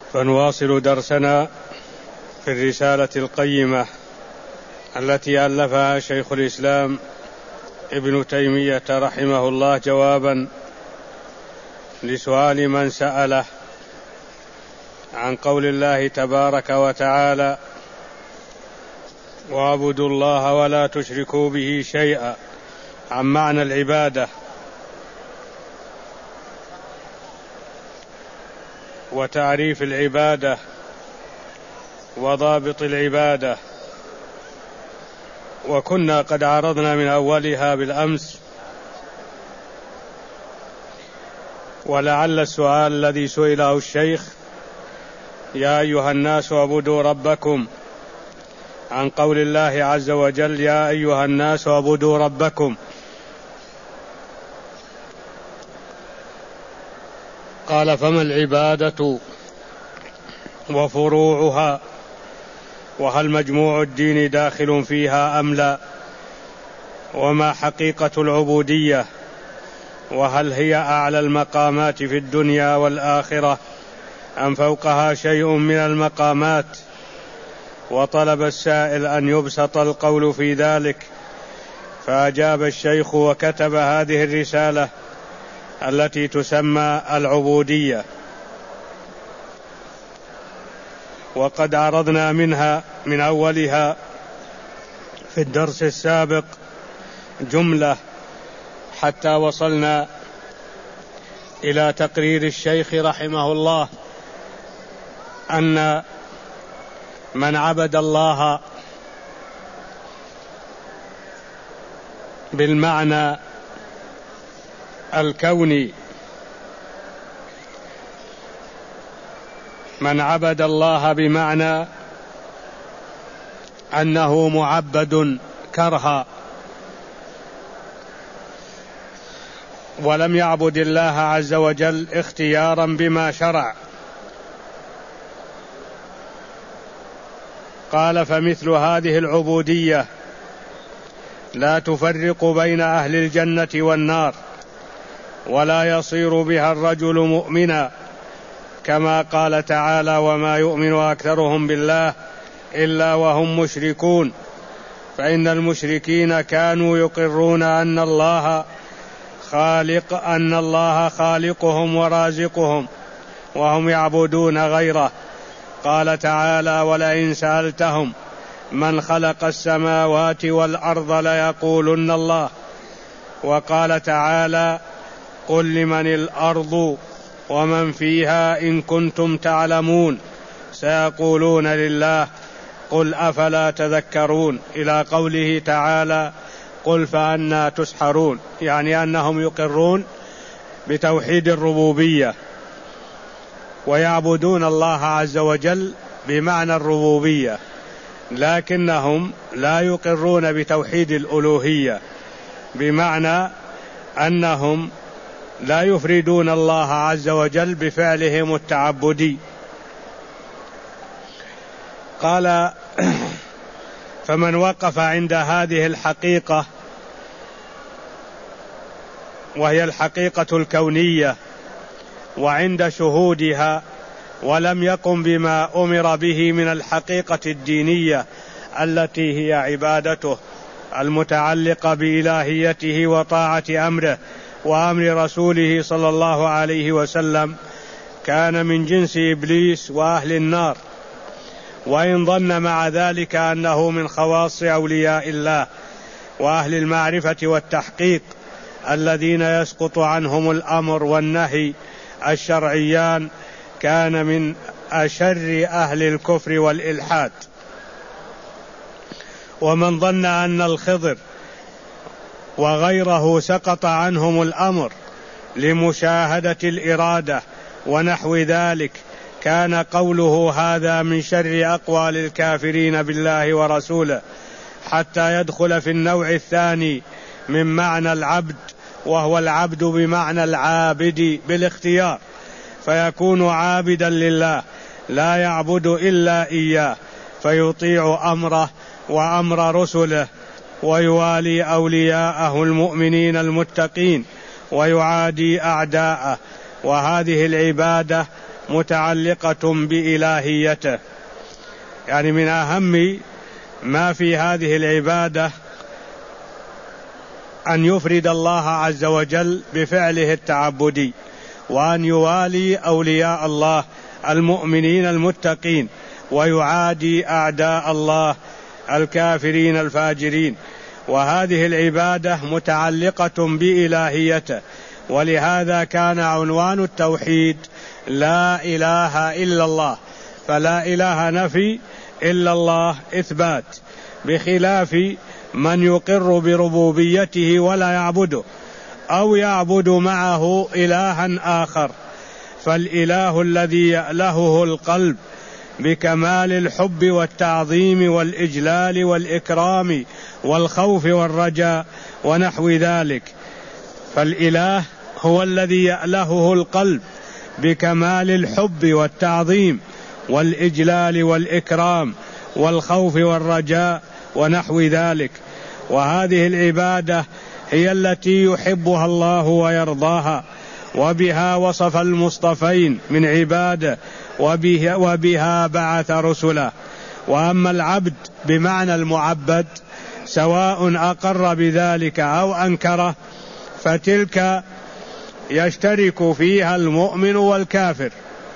فنواصل درسنا في الرسالة القيمة التي ألفها شيخ الإسلام ابن تيمية رحمه الله جوابا لسؤال من سأله عن قول الله تبارك وتعالى: واعبدوا الله ولا تشركوا به شيئا، عن معنى العبادة وتعريف العبادة وضابط العبادة. وكنا قد عرضنا من أولها بالأمس، ولعل السؤال الذي سئله الشيخ: يا أيها الناس اعبدوا ربكم، عن قول الله عز وجل: يا أيها الناس اعبدوا ربكم. قال: فما العبادة وفروعها، وهل مجموع الدين داخل فيها أم لا؟ وما حقيقة العبودية، وهل هي أعلى المقامات في الدنيا والآخرة أم فوقها شيء من المقامات؟ وطلب السائل أن يبسط القول في ذلك، فأجاب الشيخ وكتب هذه الرسالة التي تسمى العبودية. وقد عرضنا منها من أولها في الدرس السابق جملة حتى وصلنا إلى تقرير الشيخ رحمه الله أن من عبد الله بالمعنى الكوني، من عبد الله بمعنى أنه معبد كرها، ولم يعبد الله عز وجل اختيارا بما شرع، قال: فمثل هذه العبودية لا تفرق بين أهل الجنة والنار، ولا يصير بها الرجل مؤمنا، كما قال تعالى: وما يؤمن أكثرهم بالله إلا وهم مشركون. فإن المشركين كانوا يقرون أن الله خالقهم ورازقهم، وهم يعبدون غيره. قال تعالى: ولئن سألتهم من خلق السماوات والأرض ليقولن الله. وقال تعالى: قل لمن الأرض ومن فيها إن كنتم تعلمون، سيقولون لله، قل أفلا تذكرون، إلى قوله تعالى: قل فأنى تسحرون، يعني أنهم يقرون بتوحيد الربوبية ويعبدون الله عز وجل بمعنى الربوبية، لكنهم لا يقرون بتوحيد الألوهية، بمعنى أنهم لا يفردون الله عز وجل بفعلهم التعبدي. قال: فمن وقف عند هذه الحقيقة، وهي الحقيقة الكونية، وعند شهودها، ولم يقم بما أمر به من الحقيقة الدينية التي هي عبادته المتعلقة بإلهيته وطاعة أمره وأمر رسوله صلى الله عليه وسلم، كان من جنس إبليس وأهل النار، وإن ظن مع ذلك أنه من خواص أولياء الله وأهل المعرفة والتحقيق الذين يسقط عنهم الأمر والنهي الشرعيان، كان من أشر أهل الكفر والإلحاد. ومن ظن أن الخضر وغيره سقط عنهم الأمر لمشاهدة الإرادة ونحو ذلك، كان قوله هذا من شر أقوال الكافرين بالله ورسوله، حتى يدخل في النوع الثاني من معنى العبد، وهو العبد بمعنى العابد بالاختيار، فيكون عابدا لله لا يعبد إلا إياه، فيطيع أمره وأمر رسله، ويوالي أولياءه المؤمنين المتقين، ويعادي أعداءه. وهذه العبادة متعلقة بإلهيته. يعني من أهم ما في هذه العبادة أن يفرد الله عز وجل بفعله التعبدي، وأن يوالي أولياء الله المؤمنين المتقين، ويعادي أعداء الله الكافرين الفاجرين. وهذه العبادة متعلقة بإلهيته، ولهذا كان عنوان التوحيد لا إله إلا الله، فلا إله نفي، إلا الله إثبات، بخلاف من يقر بربوبيته ولا يعبده أو يعبد معه إلها آخر. فالإله الذي يألهه القلب بكمال الحب والتعظيم والإجلال والإكرام والخوف والرجاء ونحو ذلك، فالإله هو الذي يألهه القلب بكمال الحب والتعظيم والإجلال والإكرام والخوف والرجاء ونحو ذلك. وهذه العبادة هي التي يحبها الله ويرضاها، وبها وصف المصطفين من عباده، وبها بعث رسله. وأما العبد بمعنى المعبد سواء أقر بذلك أو أنكره، فتلك يشترك فيها المؤمن والكافر.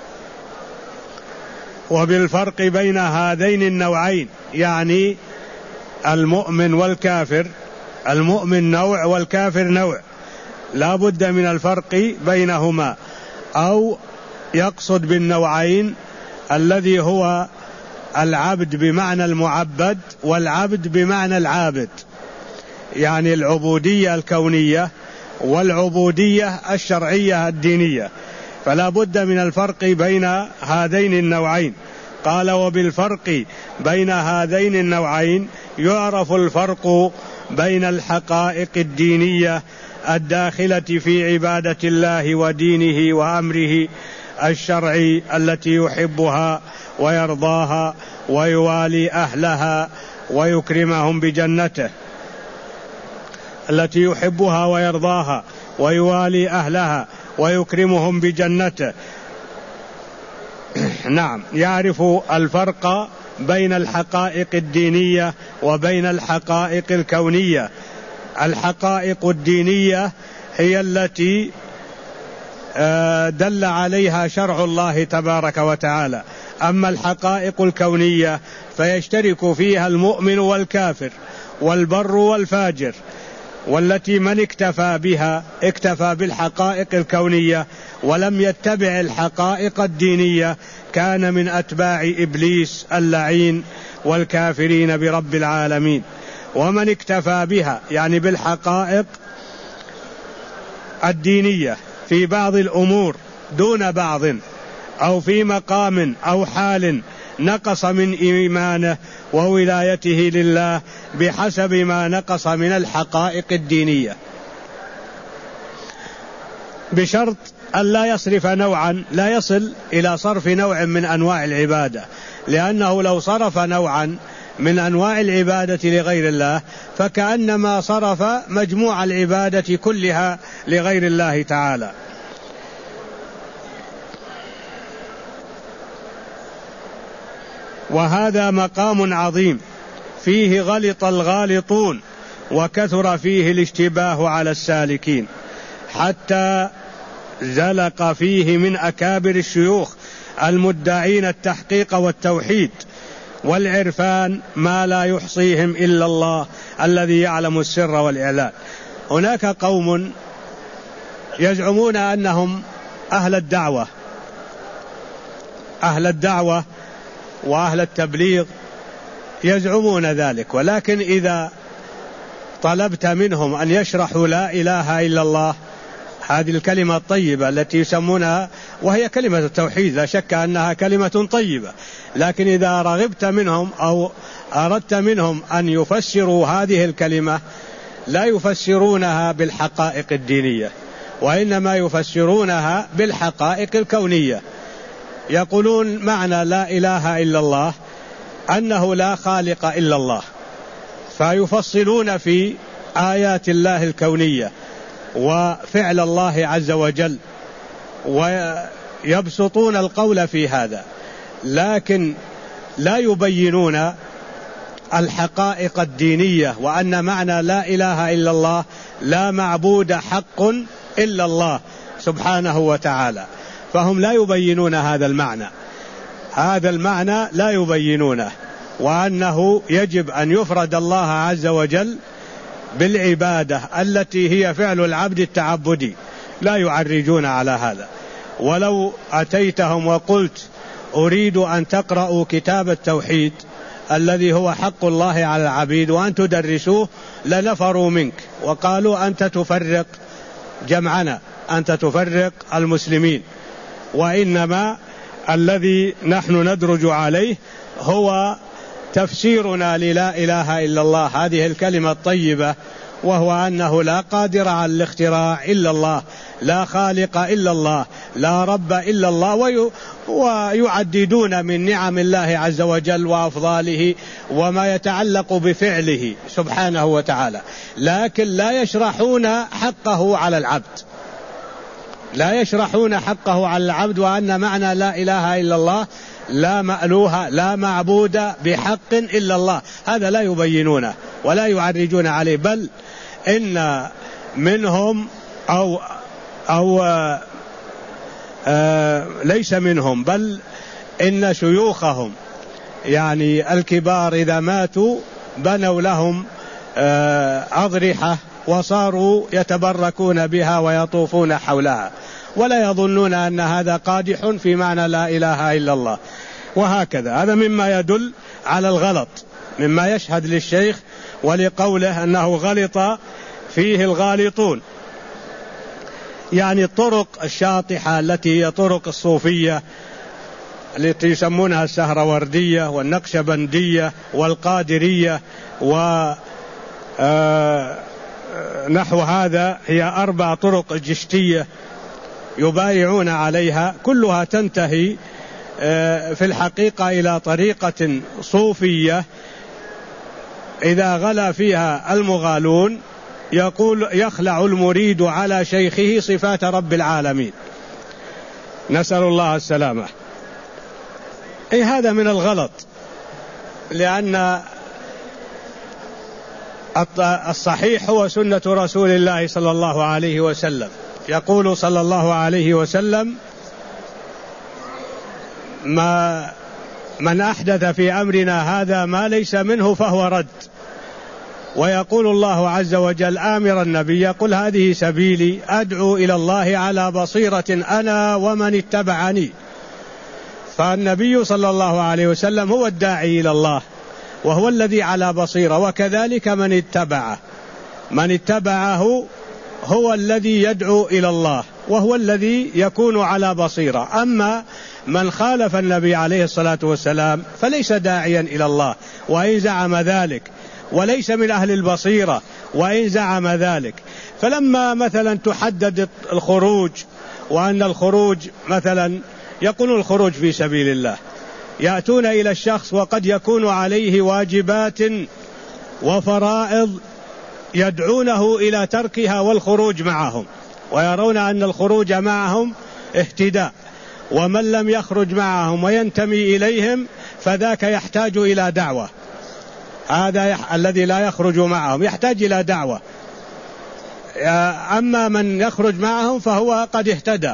وبالفرق بين هذين النوعين، يعني المؤمن والكافر، المؤمن نوع والكافر نوع، لا بد من الفرق بينهما، أو يقصد بالنوعين الذي هو العبد بمعنى المعبد والعبد بمعنى العابد، يعني العبودية الكونية والعبودية الشرعية الدينية، فلا بد من الفرق بين هذين النوعين. قال وبالفرق بين هذين النوعين يعرف الفرق بين الحقائق الدينية الداخلة في عبادة الله ودينه وأمره الشرعي التي يحبها ويرضاها ويوالي أهلها ويكرمهم بجنته، التي يحبها ويرضاها ويوالي أهلها ويكرمهم بجنته. نعم، يعرف الفرق بين الحقائق الدينية وبين الحقائق الكونية. الحقائق الدينية هي التي دل عليها شرع الله تبارك وتعالى، أما الحقائق الكونية فيشترك فيها المؤمن والكافر والبر والفاجر، والتي من اكتفى بها اكتفى بالحقائق الكونية ولم يتبع الحقائق الدينية كان من أتباع إبليس اللعين والكافرين برب العالمين. ومن اكتفى بها يعني بالحقائق الدينية في بعض الأمور دون بعض، أو في مقام أو حال نقص من إيمانه وولايته لله بحسب ما نقص من الحقائق الدينية، بشرط أن لا يصرف نوعا، لا يصل إلى صرف نوع من أنواع العبادة، لأنه لو صرف نوعا من أنواع العبادة لغير الله فكأنما صرف مجموع العبادة كلها لغير الله تعالى. وهذا مقام عظيم فيه غلط الغالطون وكثر فيه الاشتباه على السالكين، حتى زلق فيه من أكابر الشيوخ المدعين التحقيق والتوحيد والعرفان ما لا يحصيهم إلا الله الذي يعلم السر والإعلان. هناك قوم يزعمون أنهم أهل الدعوة وأهل التبليغ، يزعمون ذلك، ولكن إذا طلبت منهم أن يشرحوا لا إله إلا الله، هذه الكلمة الطيبة التي يسمونها، وهي كلمة التوحيد لا شك أنها كلمة طيبة، لكن إذا رغبت منهم أو أردت منهم أن يفسروا هذه الكلمة لا يفسرونها بالحقائق الدينية، وإنما يفسرونها بالحقائق الكونية. يقولون معنى لا إله إلا الله أنه لا خالق إلا الله، فيفصلون في آيات الله الكونية وفعل الله عز وجل يبسطون القول في هذا، لكن لا يبينون الحقائق الدينية، وأن معنى لا إله إلا الله لا معبود حق إلا الله سبحانه وتعالى، فهم لا يبينون هذا المعنى، هذا المعنى لا يبينونه، وأنه يجب أن يفرد الله عز وجل بالعبادة التي هي فعل العبد التعبدي، لا يعرجون على هذا. ولو أتيتهم وقلت أريد أن تقرأوا كتاب التوحيد الذي هو حق الله على العبيد وأن تدرسوه لنفروا منك وقالوا أنت تفرق جمعنا، أنت تفرق المسلمين، وإنما الذي نحن ندرج عليه هو تفسيرنا للا إله إلا الله، هذه الكلمة الطيبة، وهو أنه لا قادر على الاختراع إلا الله، لا خالق إلا الله، لا رب إلا الله، ويعددون من نعم الله عز وجل وأفضاله وما يتعلق بفعله سبحانه وتعالى، لكن لا يشرحون حقه على العبد، لا يشرحون حقه على العبد، وأن معنى لا إله إلا الله لا مألوه لا معبود بحق إلا الله، هذا لا يبينونه ولا يعرجون عليه، بل إن منهم أو ليس منهم، بل إن شيوخهم يعني الكبار إذا ماتوا بنوا لهم أضرحة وصاروا يتبركون بها ويطوفون حولها، ولا يظنون أن هذا قادح في معنى لا إله إلا الله. وهكذا هذا مما يدل على الغلط، مما يشهد للشيخ ولقوله أنه غلط فيه الغالطون، يعني الطرق الشاطحة التي هي طرق الصوفية التي يسمونها السهروردية والنقشبندية والقادرية ونحو هذا، هي 4 طرق الجشتية يبايعون عليها، كلها تنتهي في الحقيقة إلى طريقة صوفية إذا غلا فيها المغالون يقول يخلع المريد على شيخه صفات رب العالمين، نسأل الله السلامة. هذا من الغلط، لأن الصحيح هو سنة رسول الله صلى الله عليه وسلم، يقول صلى الله عليه وسلم من أحدث في أمرنا هذا ما ليس منه فهو رد. ويقول الله عز وجل آمر النبي قل هذه سبيلي أدعو إلى الله على بصيرة أنا ومن اتبعني، فالنبي صلى الله عليه وسلم هو الداعي إلى الله وهو الذي على بصيرة، وكذلك من اتبعه هو الذي يدعو إلى الله وهو الذي يكون على بصيرة. أما من خالف النبي عليه الصلاة والسلام فليس داعيا إلى الله وإن زعم ذلك، وليس من أهل البصيرة وإن زعم ذلك. فلما مثلا تحدد الخروج، وأن الخروج مثلا يقولون الخروج في سبيل الله، يأتون إلى الشخص وقد يكون عليه واجبات وفرائض يدعونه إلى تركها والخروج معهم، ويرون أن الخروج معهم اهتداء، ومن لم يخرج معهم وينتمي إليهم فذاك يحتاج إلى دعوة، هذا الذي لا يخرج معهم يحتاج إلى دعوة، أما من يخرج معهم فهو قد اهتدى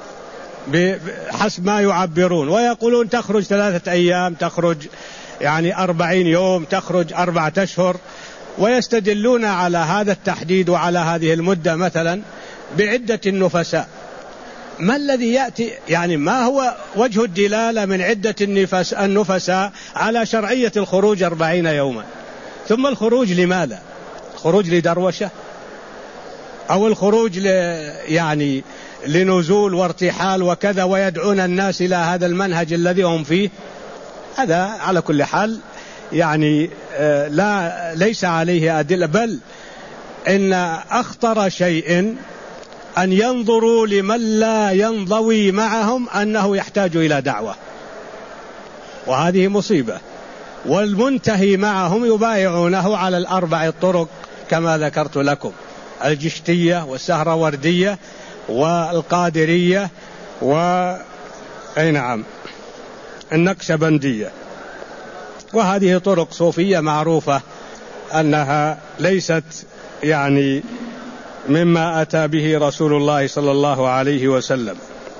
بحسب ما يعبرون، ويقولون تخرج 3 أيام، تخرج يعني 40 يوم، تخرج 4 أشهر، ويستدلون على هذا التحديد وعلى هذه المدة مثلا بعدة النفساء. ما الذي يأتي يعني ما هو وجه الدلالة من عدة النفساء على شرعية الخروج 40 يوما؟ ثم الخروج لماذا؟ خروج لدروشة أو الخروج يعني لنزول وارتحال وكذا، ويدعون الناس إلى هذا المنهج الذي هم فيه؟ هذا على كل حال يعني ليس عليه أدلة، بل إن أخطر شيء أن ينظروا لمن لا ينضوي معهم أنه يحتاج إلى دعوة، وهذه مصيبة. والمنتهي معهم يبايعونه على 4 الطرق كما ذكرت لكم، الجشتية والسهروردية والقادرية أي نعم، النقشبندية. وهذه طرق صوفية معروفة أنها ليست يعني مما أتى به رسول الله صلى الله عليه وسلم.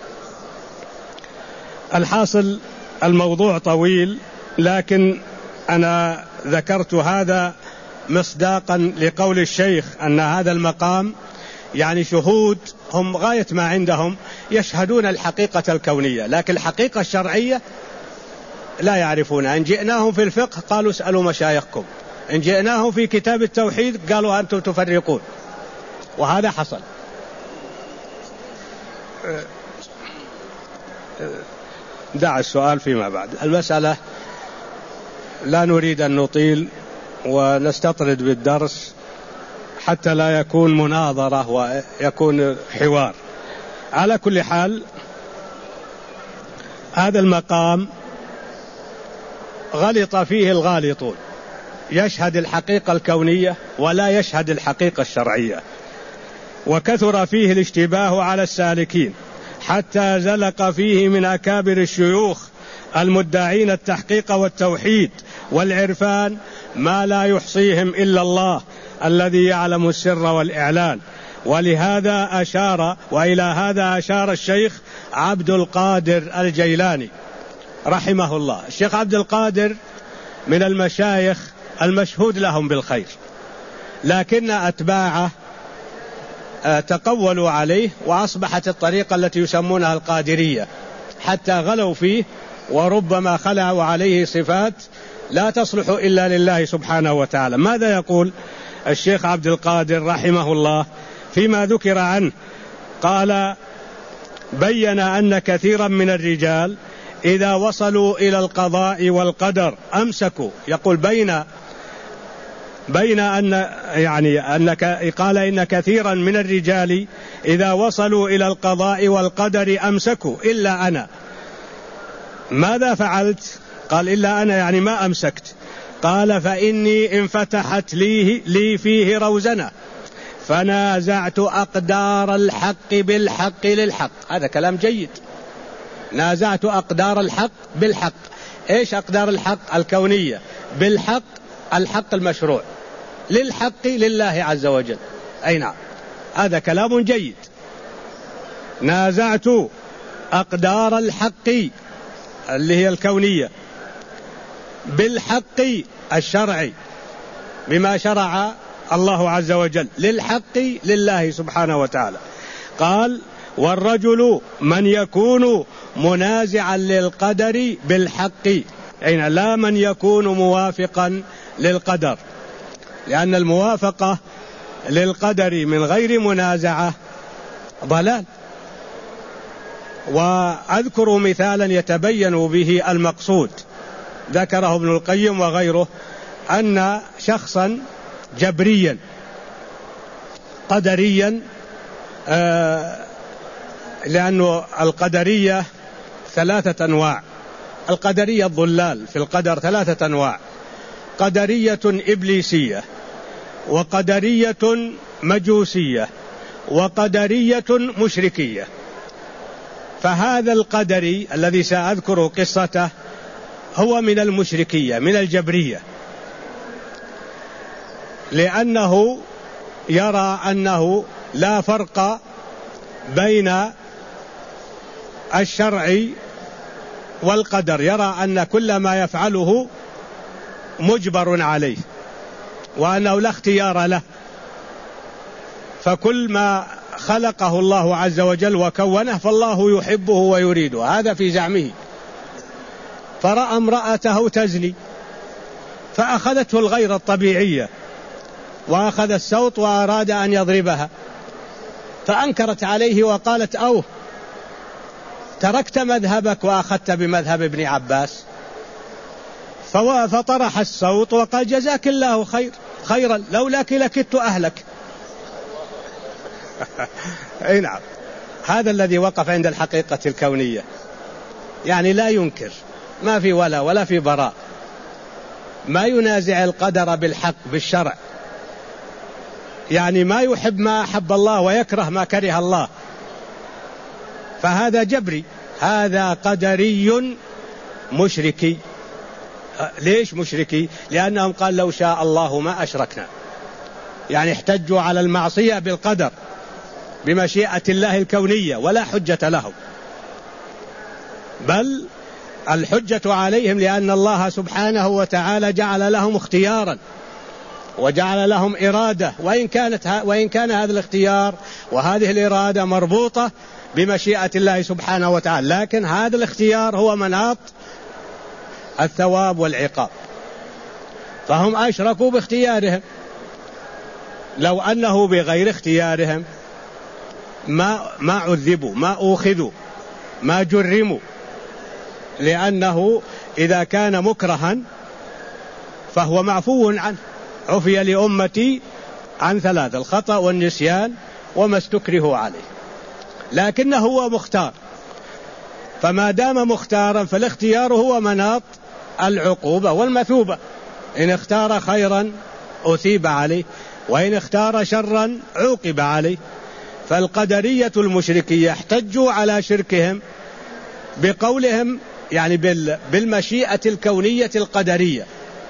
الحاصل الموضوع طويل، لكن أنا ذكرت هذا مصداقا لقول الشيخ أن هذا المقام يعني شهود، هم غاية ما عندهم يشهدون الحقيقة الكونية، لكن الحقيقة الشرعية لا يعرفونها. إن جئناهم في الفقه قالوا اسألوا مشايخكم، إن جئناهم في كتاب التوحيد قالوا أنتم تفرقون، وهذا حصل. دع السؤال فيما بعد. المسألة لا نريد أن نطيل ونستطرد بالدرس حتى لا يكون مناظرة ويكون حوار. على كل حال، هذا المقام غلط فيه الغالطون، يشهد الحقيقة الكونية ولا يشهد الحقيقة الشرعية، وكثر فيه الاشتباه على السالكين، حتى زلق فيه من أكابر الشيوخ المدعين التحقيق والتوحيد والعرفان ما لا يحصيهم إلا الله الذي يعلم السر والإعلان. ولهذا أشار، وإلى هذا أشار الشيخ عبد القادر الجيلاني رحمه الله. الشيخ عبد القادر من المشايخ المشهود لهم بالخير، لكن أتباعه تقولوا عليه، وأصبحت الطريقة التي يسمونها القادرية، حتى غلوا فيه، وربما خلعوا عليه صفات لا تصلح إلا لله سبحانه وتعالى. ماذا يقول الشيخ عبد القادر رحمه الله فيما ذكر عنه؟ قال: بين أن كثيرا من الرجال إذا وصلوا إلى القضاء والقدر أمسكوا. يقول بين أن يعني قال إن كثيرا من الرجال إذا وصلوا إلى القضاء والقدر أمسكوا إلا أنا. ماذا فعلت؟ قال: إلا أنا يعني ما أمسكت. قال: فإني انفتحت لي فيه روزنة فنازعت أقدار الحق بالحق للحق. هذا كلام جيد. نازعت أقدار الحق بالحق. إيش أقدار الحق؟ الكونية. بالحق الحق المشروع. للحق لله عز وجل. أي نعم، هذا كلام جيد. نازعت أقدار الحق اللي هي الكونية بالحق الشرعي بما شرع الله عز وجل، للحق لله سبحانه وتعالى. قال: والرجل من يكون منازعا للقدر بالحق، أين لا من يكون موافقا للقدر، لأن الموافقة للقدر من غير منازعة ضلال. وأذكر مثالا يتبين به المقصود، ذكره ابن القيم وغيره، أن شخصا جبريا قدريا، لأن القدرية 3 أنواع. القدرية الضلال في القدر 3 أنواع: قدرية إبليسية، وقدرية مجوسية، وقدرية مشركية. فهذا القدري الذي سأذكر قصته هو من المشركية، من الجبرية، لأنه يرى أنه لا فرق بين الشرع والقدر، يرى أن كل ما يفعله مجبر عليه، وأنه لا اختيار له، فكل ما خلقه الله عز وجل وكونه فالله يحبه ويريده. هذا في زعمه. فرأى امرأته تزني فأخذته الغيرة الطبيعية، وأخذ السوط وأراد أن يضربها، فأنكرت عليه وقالت: أوه، تركت مذهبك وأخذت بمذهب ابن عباس. فطرح السوط وقال: جزاك الله خيرا، لولاك لكدت أهلك. أي نعم، هذا الذي وقف عند الحقيقة الكونية، يعني لا ينكر، ما في ولا في براء، ما ينازع القدر بالحق بالشرع، يعني ما يحب ما أحب الله ويكره ما كره الله، فهذا جبري. هذا قدري مشركي. ليش مشركي؟ لأنهم قال لو شاء الله ما أشركنا، يعني احتجوا على المعصية بالقدر بمشيئة الله الكونية ولا حجة لهم، بل الحجة عليهم لأن الله سبحانه وتعالى جعل لهم اختيارا وجعل لهم إرادة، وإن كان هذا الاختيار وهذه الإرادة مربوطة بمشيئة الله سبحانه وتعالى، لكن هذا الاختيار هو مناط الثواب والعقاب، فهم أشركوا باختيارهم. لو أنه بغير اختيارهم ما عذبوا، ما أوخذوا، ما جرموا، لأنه إذا كان مكرها فهو معفو عنه. عفي لأمتي عن ثلاث: الخطأ والنسيان وما استكرهوا عليه. لكنه هو مختار، فما دام مختارا فالاختيار هو مناط العقوبة والمثوبة. إن اختار خيرا أثيب عليه، وإن اختار شرا عوقب عليه. فالقدرية المشركية احتجوا على شركهم بقولهم يعني بالمشيئة الكونية القدرية،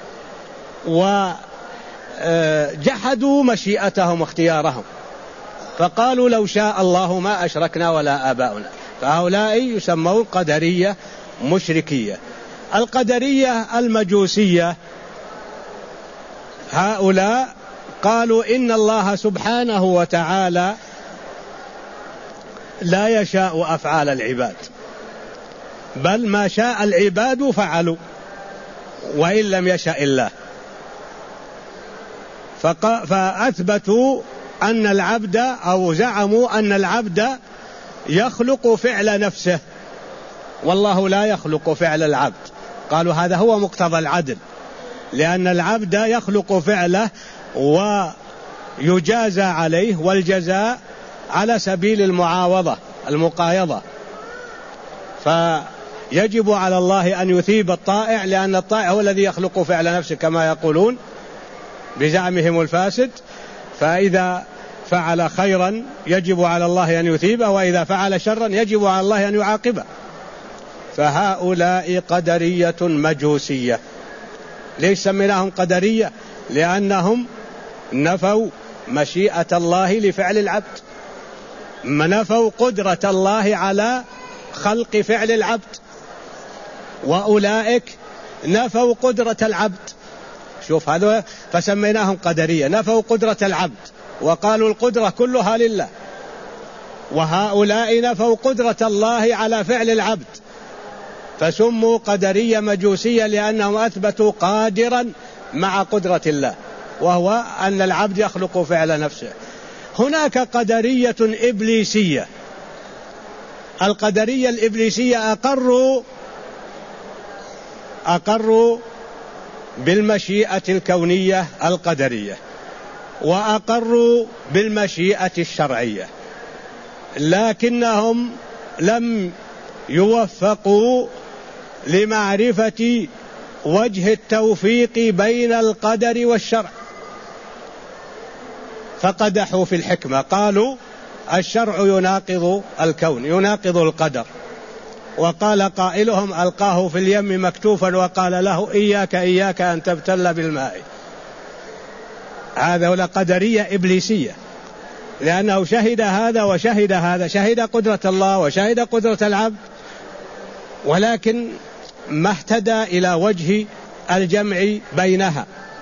وجحدوا مشيئتهم واختيارهم، فقالوا لو شاء الله ما أشركنا ولا آباؤنا. فهؤلاء يسمون قدرية مشركية. القدرية المجوسية هؤلاء قالوا إن الله سبحانه وتعالى لا يشاء أفعال العباد، بل ما شاء العباد فعلوا وإن لم يشاء الله. فأثبتوا أن العبد، أو زعموا أن العبد يخلق فعل نفسه والله لا يخلق فعل العبد. قالوا هذا هو مقتضى العدل، لأن العبد يخلق فعله ويجازى عليه، والجزاء على سبيل المعاوضة المقايضة. فيجب على الله أن يثيب الطائع، لأن الطائع هو الذي يخلق فعل نفسه كما يقولون بزعمهم الفاسد. فإذا فعل خيرا يجب على الله أن يثيبه، وإذا فعل شرا يجب على الله أن يعاقبه. فهؤلاء قدرية مجوسية. ليش سميناهم قدرية؟ لأنهم نفوا مشيئة الله لفعل العبد، نفوا قدرة الله على خلق فعل العبد، وأولئك نفوا قدرة العبد. شوف هذا، فسميناهم قدرية، نفوا قدرة العبد وقالوا القدرة كلها لله، وهؤلاء نفوا قدرة الله على فعل العبد، فسموا قدرية مجوسية لأنهم أثبتوا قادرا مع قدرة الله، وهو أن العبد يخلق فعل نفسه. هناك قدرية إبليسية. القدرية الإبليسية أقروا بالمشيئة الكونية القدرية، وأقروا بالمشيئة الشرعية، لكنهم لم يوفقوا لمعرفة وجه التوفيق بين القدر والشرع، فقدحوا في الحكمة. قالوا الشرع يناقض الكون، يناقض القدر. وقال قائلهم ألقاه في اليم مكتوفا وقال له إياك أن تبتل بالماء. هذا قدرية إبليسية، لأنه شهد هذا وشهد هذا، شهد قدرة الله وشهد قدرة العبد، ولكن ما اهتدى إلى وجه الجمع بينها،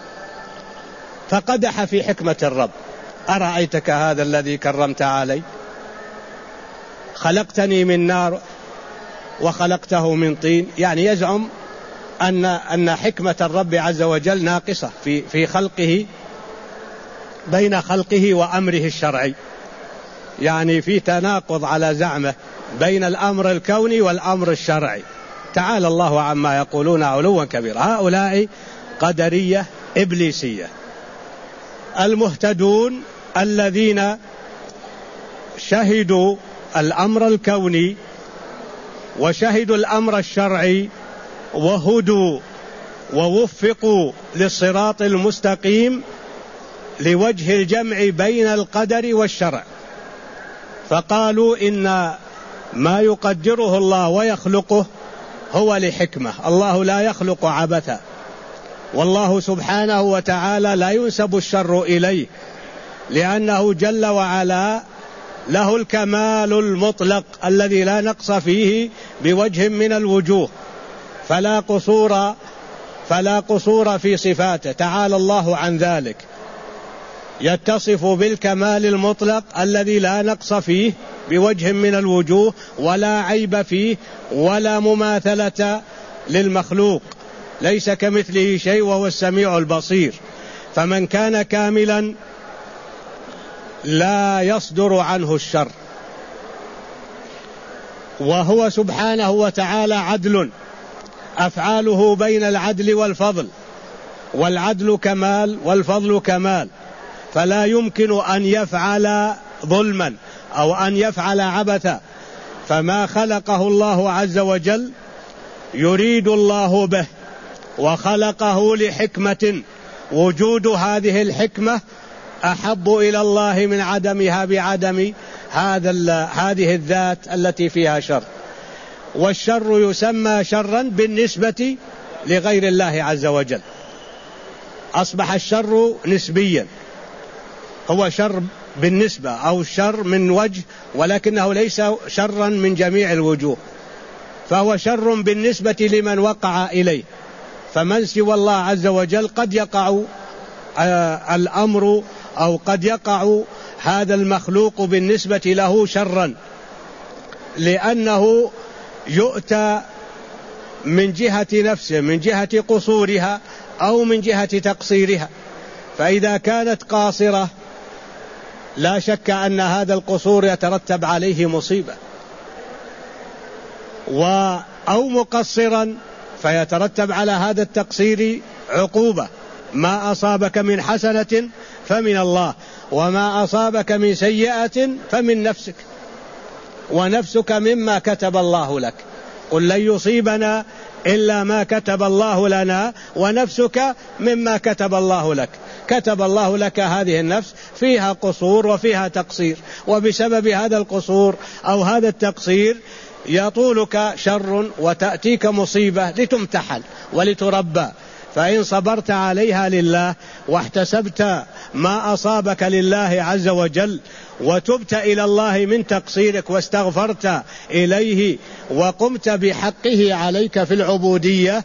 فقدح في حكمة الرب. أرأيتك هذا الذي كرمت علي، خلقتني من نار وخلقته من طين. يعني يزعم أن حكمة الرب عز وجل ناقصة في خلقه، بين خلقه وأمره الشرعي، يعني في تناقض على زعمه بين الأمر الكوني والأمر الشرعي. تعالى الله عما يقولون علوا كبيرا. هؤلاء قدرية إبليسية. المهتدون الذين شهدوا الأمر الكوني وشهدوا الأمر الشرعي وهدوا ووفقوا للصراط المستقيم لوجه الجمع بين القدر والشرع، فقالوا إن ما يقدره الله ويخلقه هو لحكمة. الله لا يخلق عبثا، والله سبحانه وتعالى لا ينسب الشر إليه، لأنه جل وعلا له الكمال المطلق الذي لا نقص فيه بوجه من الوجوه، فلا قصور في صفاته، تعالى الله عن ذلك. يتصف بالكمال المطلق الذي لا نقص فيه بوجه من الوجوه، ولا عيب فيه، ولا مماثلة للمخلوق، ليس كمثله شيء وهو السميع البصير. فمن كان كاملا لا يصدر عنه الشر، وهو سبحانه وتعالى عدل، أفعاله بين العدل والفضل، والعدل كمال والفضل كمال، فلا يمكن أن يفعل ظلما أو أن يفعل عبثا. فما خلقه الله عز وجل يريد الله به، وخلقه لحكمة، وجود هذه الحكمة أحب إلى الله من عدمها بعدم هذه الذات التي فيها شر. والشر يسمى شرا بالنسبة لغير الله عز وجل، أصبح الشر نسبيا، هو شر بالنسبة أو شر من وجه، ولكنه ليس شرا من جميع الوجوه، فهو شر بالنسبة لمن وقع إليه. فمن سوى الله عز وجل قد يقع الأمر أو قد يقع هذا المخلوق بالنسبة له شرا، لأنه يؤتى من جهة نفسه، من جهة قصورها أو من جهة تقصيرها. فإذا كانت قاصرة لا شك أن هذا القصور يترتب عليه مصيبة، أو مقصرا فيترتب على هذا التقصير عقوبة. ما أصابك من حسنة فمن الله، وما أصابك من سيئة فمن نفسك، ونفسك مما كتب الله لك. قل لن يصيبنا إلا ما كتب الله لنا، ونفسك مما كتب الله لك. كتب الله لك هذه النفس فيها قصور وفيها تقصير، وبسبب هذا القصور أو هذا التقصير يطولك شر وتأتيك مصيبة لتمتحن ولتربى. فإن صبرت عليها لله واحتسبت ما أصابك لله عز وجل، وتبت إلى الله من تقصيرك واستغفرت إليه وقمت بحقه عليك في العبودية،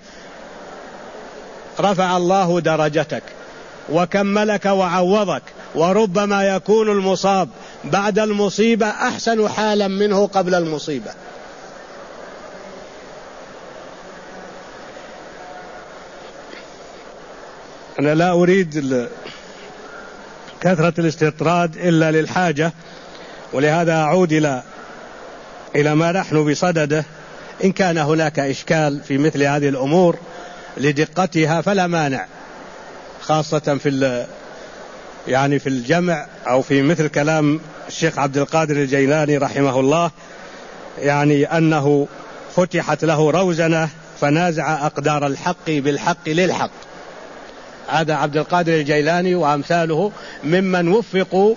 رفع الله درجتك وكملك وعوضك. وربما يكون المصاب بعد المصيبة أحسن حالا منه قبل المصيبة. أنا لا أريد كثرة الاستطراد إلا للحاجة، ولهذا أعود إلى ما نحن بصدده. إن كان هناك إشكال في مثل هذه الأمور لدقتها فلا مانع، خاصة في الجمع أو في مثل كلام الشيخ عبد القادر الجيلاني رحمه الله، أنه فتحت له روزنة فنازع أقدار الحق بالحق للحق. هذا عبد القادر الجيلاني وأمثاله ممن وفقوا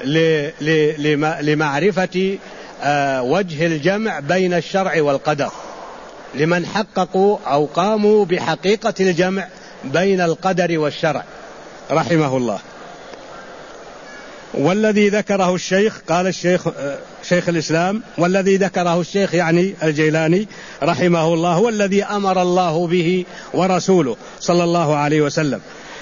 لمعرفة وجه الجمع بين الشرع والقدر، لمن حققوا أو قاموا بحقيقة الجمع بين القدر والشرع رحمه الله. والذي ذكره الشيخ، قال الشيخ شيخ الإسلام، والذي ذكره الشيخ الجيلاني رحمه الله هو الذي أمر الله به ورسوله صلى الله عليه وسلم.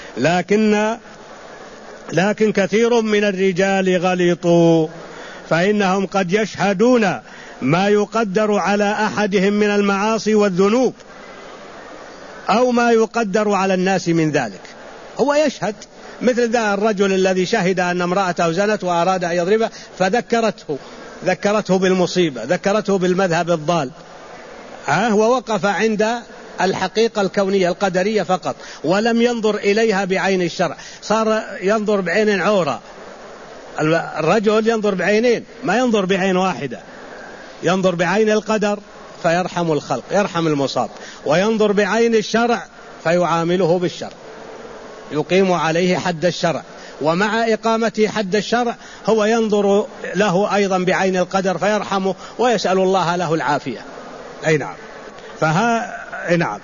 لكن كثير من الرجال غلطوا، فإنهم قد يشهدون ما يقدر على أحدهم من المعاصي والذنوب، أو ما يقدر على الناس من ذلك. هو يشهد، مثل ذا الرجل الذي شهد أن امرأته زنت وأراد أن يضربها، ذكرته بالمصيبة، ذكرته بالمذهب الضال، ووقف عند الحقيقة الكونية القدرية فقط، ولم ينظر إليها بعين الشرع، صار ينظر بعين عورة. الرجل ينظر بعينين، ما ينظر بعين واحدة، ينظر بعين القدر فيرحم الخلق، يرحم المصاب، وينظر بعين الشرع فيعامله بالشرع، يقيم عليه حد الشرع ومع إقامته حد الشرع هو ينظر له أيضا بعين القدر فيرحمه ويسأل الله له العافية. أي نعم. نعم.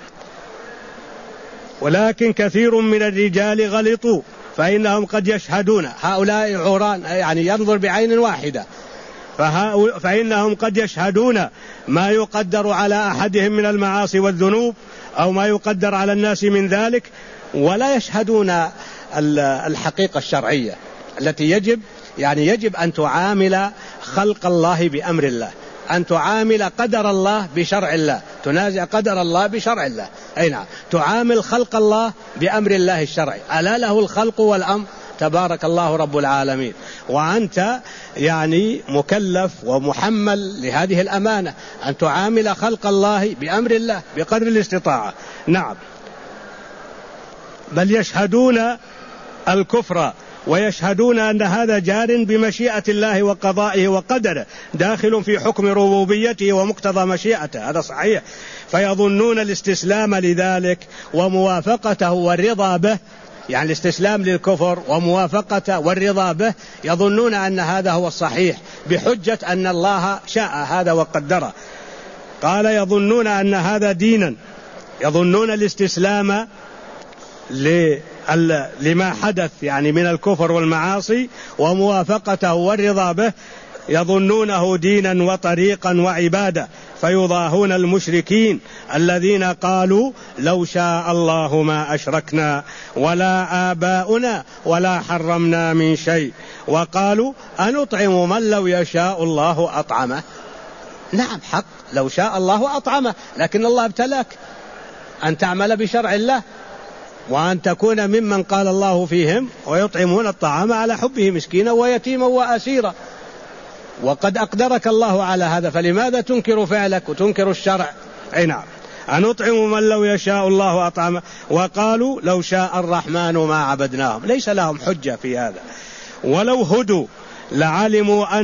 ولكن كثير من الرجال غلطوا فإنهم قد يشهدون، هؤلاء عوران يعني ينظر بعين واحدة، فإنهم قد يشهدون ما يقدر على أحدهم من المعاصي والذنوب أو ما يقدر على الناس من ذلك، ولا يشهدون الحقيقة الشرعية التي يجب أن تعامل خلق الله بأمر الله، أن تعامل قدر الله بشرع الله، تنازع قدر الله بشرع الله. أي نعم. تعامل خلق الله بأمر الله الشرعي، ألا له الخلق والأمر، تبارك الله رب العالمين، وأنت يعني مكلف ومحمل لهذه الأمانة أن تعامل خلق الله بأمر الله بقدر الاستطاعة. نعم. بل يشهدون الكفر ويشهدون أن هذا جار بمشيئة الله وقضائه وقدره، داخل في حكم ربوبيته ومقتضى مشيئته، هذا صحيح. فيظنون الاستسلام لذلك وموافقته والرضا به، يعني الاستسلام للكفر وموافقته والرضا به، يظنون أن هذا هو الصحيح بحجة أن الله شاء هذا وقدره. قال يظنون أن هذا دينا، يظنون الاستسلام لما حدث يعني من الكفر والمعاصي وموافقته والرضا به، يظنونه دينا وطريقا وعبادة، فيضاهون المشركين الذين قالوا لو شاء الله ما أشركنا ولا آباؤنا ولا حرمنا من شيء، وقالوا أنطعم من لو يشاء الله أطعمه. نعم حق، لو شاء الله أطعمه، لكن الله ابتلاك أن تعمل بشرع الله وأن تكون ممن قال الله فيهم ويطعمون الطعام على حبه مسكينا ويتيما وأسيرا، وقد أقدرك الله على هذا، فلماذا تنكر فعلك وتنكر الشرع؟ أي نعم. أنطعم من لو يشاء الله أطعمه، وقالوا لو شاء الرحمن ما عبدناهم، ليس لهم حجة في هذا. ولو هدوا لعلموا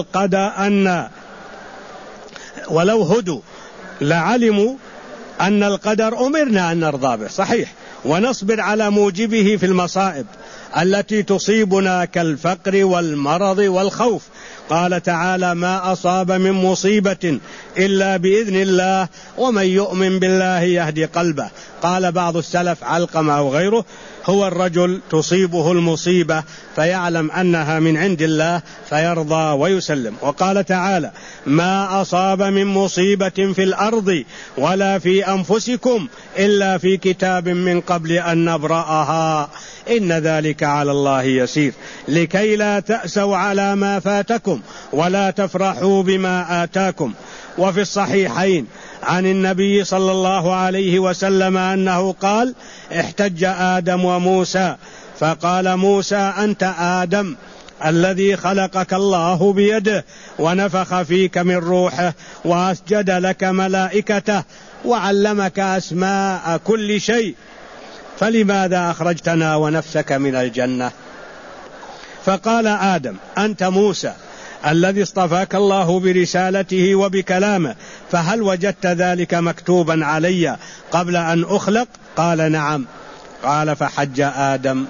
أن القدر أمرنا أن نرضى به، صحيح، ونصبر على موجبه في المصائب التي تصيبنا كالفقر والمرض والخوف. قال تعالى ما أصاب من مصيبة إلا بإذن الله ومن يؤمن بالله يهدي قلبه. قال بعض السلف علقمة أو غيره هو الرجل تصيبه المصيبة فيعلم أنها من عند الله فيرضى ويسلم. وقال تعالى ما أصاب من مصيبة في الأرض ولا في أنفسكم إلا في كتاب من قبل أن نبرأها إن ذلك على الله يسير لكي لا تأسوا على ما فاتكم ولا تفرحوا بما آتاكم. وفي الصحيحين عن النبي صلى الله عليه وسلم أنه قال احتج آدم وموسى فقال موسى أنت آدم الذي خلقك الله بيده ونفخ فيك من روحه وأسجد لك ملائكته وعلمك أسماء كل شيء فلماذا أخرجتنا ونفسك من الجنة؟ فقال آدم أنت موسى الذي اصطفاك الله برسالته وبكلامه، فهل وجدت ذلك مكتوبا علي قبل أن أخلق؟ قال نعم. قال فحج آدم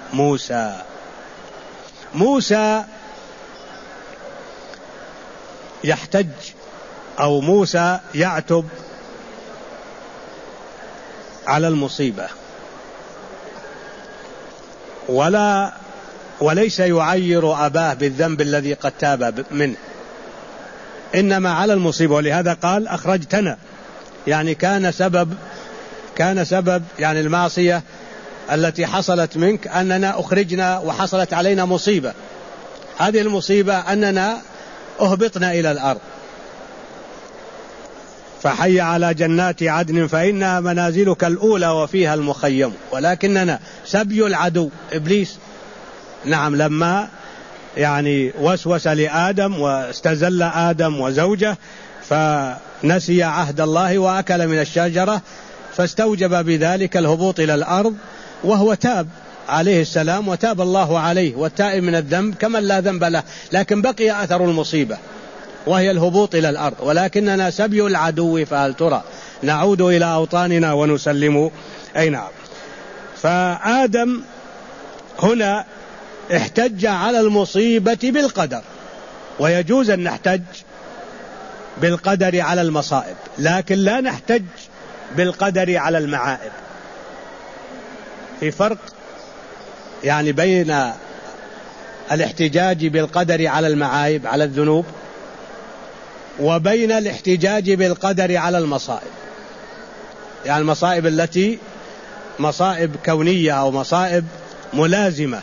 موسى يحتج أو موسى يعتب على المصيبة وليس يعير أباه بالذنب الذي قد تاب منه، إنما على المصيبة. ولهذا قال أخرجتنا، يعني كان سبب يعني المعصية التي حصلت منك أننا أخرجنا وحصلت علينا مصيبة، هذه المصيبة أننا أهبطنا إلى الأرض. فحي على جنات عدن فإنها منازلك الأولى وفيها المخيم، ولكننا سبي العدو إبليس نعم لما يعني وسوس لآدم واستزل آدم وزوجه فنسي عهد الله وأكل من الشجرة فاستوجب بذلك الهبوط إلى الأرض، وهو تاب عليه السلام وتاب الله عليه، والتائب من الذنب كمن لا ذنب له، لكن بقي أثر المصيبة وهي الهبوط إلى الأرض، ولكننا سبي العدو فهل ترى نعود إلى أوطاننا ونسلم. أي نعم. فآدم هنا احتج على المصيبة بالقدر، ويجوز أن نحتج بالقدر على المصائب، لكن لا نحتج بالقدر على المعائب. في فرق يعني بين الاحتجاج بالقدر على المعايب على الذنوب وبين الاحتجاج بالقدر على المصائب. يعني المصائب التي مصائب كونية أو مصائب ملازمة،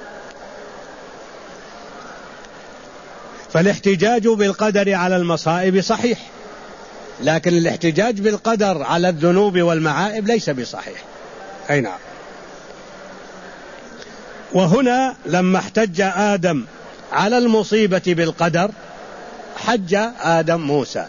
فالاحتجاج بالقدر على المصائب صحيح، لكن الاحتجاج بالقدر على الذنوب والمعائب ليس بصحيح. أي نعم. وهنا لما احتج آدم على المصيبة بالقدر حج آدم موسى.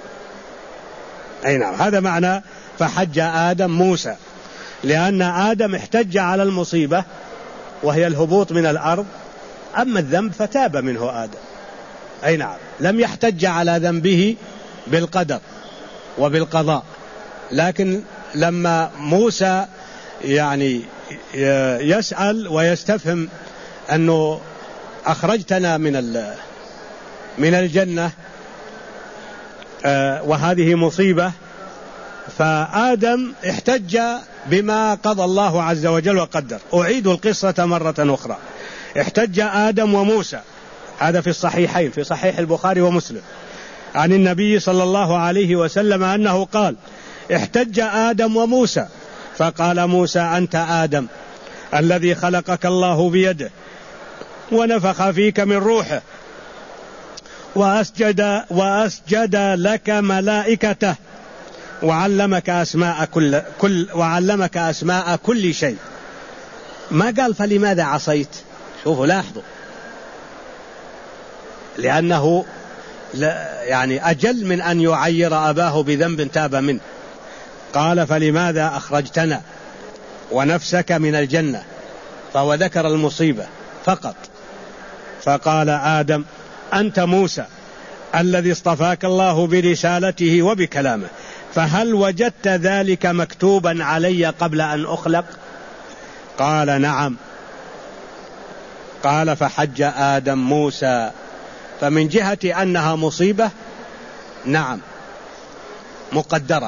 أي نعم، هذا معنى فحج آدم موسى، لأن آدم احتج على المصيبة وهي الهبوط من الأرض، أما الذنب فتاب منه آدم. أي نعم، لم يحتج على ذنبه بالقدر وبالقضاء، لكن لما موسى يعني يسأل ويستفهم أنه أخرجتنا من الجنة وهذه مصيبة، فآدم احتج بما قضى الله عز وجل وقدر. أعيد القصة مرة أخرى. احتج آدم وموسى، هذا في الصحيحين، في صحيح البخاري ومسلم، عن النبي صلى الله عليه وسلم أنه قال: احتج آدم وموسى فقال موسى: أنت آدم الذي خلقك الله بيده ونفخ فيك من روحه وأسجد لك ملائكته وعلمك أسماء كل شيء. ما قال فلماذا عصيت. شوفوا، لاحظوا، لأنه يعني أجل من أن يعير أباه بذنب تاب منه. قال: فلماذا أخرجتنا ونفسك من الجنة، فهو ذكر المصيبة فقط. فقال آدم: أنت موسى الذي اصطفاك الله برسالته وبكلامه، فهل وجدت ذلك مكتوبا علي قبل أن أخلق؟ قال: نعم. قال: فحج آدم موسى. فمن جهة أنها مصيبة، نعم، مقدرة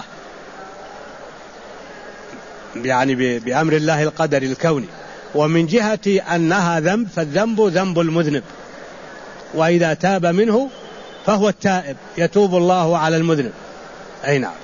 يعني بأمر الله القدر الكوني، ومن جهة أنها ذنب، فالذنب ذنب المذنب، وإذا تاب منه فهو التائب، يتوب الله على المذنب. أي نعم.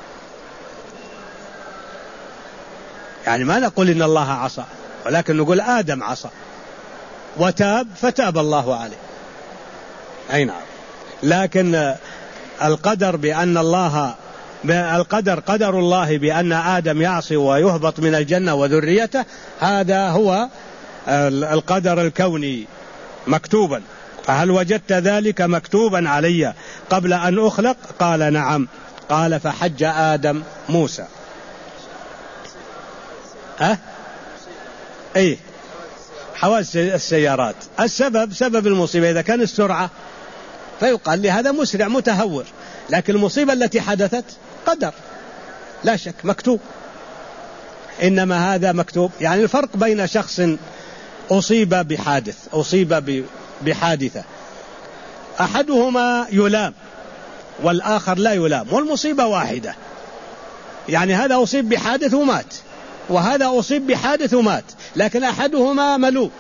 يعني ما نقول إن الله عصى، ولكن نقول آدم عصى وتاب فتاب الله عليه. أي نعم. لكن القدر بأن الله قدر الله بأن آدم يعصي ويهبط من الجنة وذريته، هذا هو القدر الكوني مكتوبا. فهل وجدت ذلك مكتوبا علي قبل أن أخلق؟ قال: نعم. قال: فحج آدم موسى. أي حوادث السيارات، السبب سبب المصيبة. إذا كان السرعة فيقال لهذا مسرع متهور، لكن المصيبة التي حدثت قدر لا شك مكتوب، إنما هذا مكتوب. يعني الفرق بين شخص أصيب بحادث، أصيب بحادثة، أحدهما يلام والآخر لا يلام، والمصيبة واحدة. يعني هذا أصيب بحادث ومات، وهذا أصيب بحادث ومات، لكن أحدهما ملوم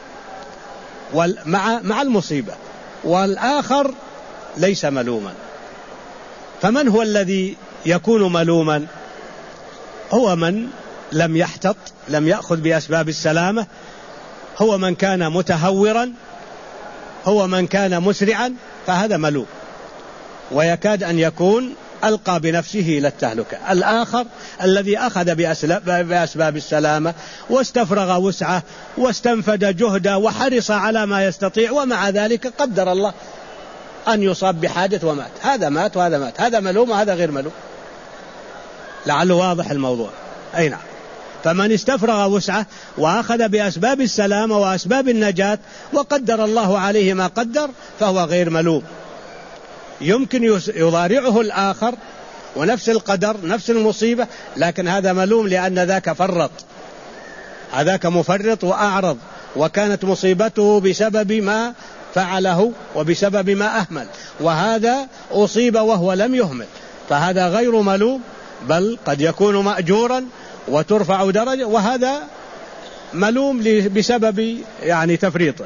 مع المصيبة، والآخر ليس ملوما. فمن هو الذي يكون ملوما؟ هو من لم يحتط، لم يأخذ بأسباب السلامة، هو من كان متهورا، هو من كان مسرعا، فهذا ملوم، ويكاد أن يكون ألقى بنفسه إلى التهلكة. الآخر الذي أخذ بأسباب السلامة واستفرغ وسعه واستنفد جهده وحرص على ما يستطيع، ومع ذلك قدر الله أن يصاب بحادث ومات. هذا مات وهذا مات، هذا ملوم وهذا غير ملوم. لعله واضح الموضوع. أي نعم. فمن استفرغ وسعه وأخذ بأسباب السلامة وأسباب النجاة وقدر الله عليه ما قدر فهو غير ملوم. يمكن يضارعه الآخر ونفس القدر نفس المصيبة، لكن هذا ملوم لأن ذاك فرط، هذاك مفرط وأعرض وكانت مصيبته بسبب ما فعله وبسبب ما أهمل، وهذا أصيب وهو لم يهمل، فهذا غير ملوم، بل قد يكون مأجورا وترفع درجة، وهذا ملوم بسبب يعني تفريطه.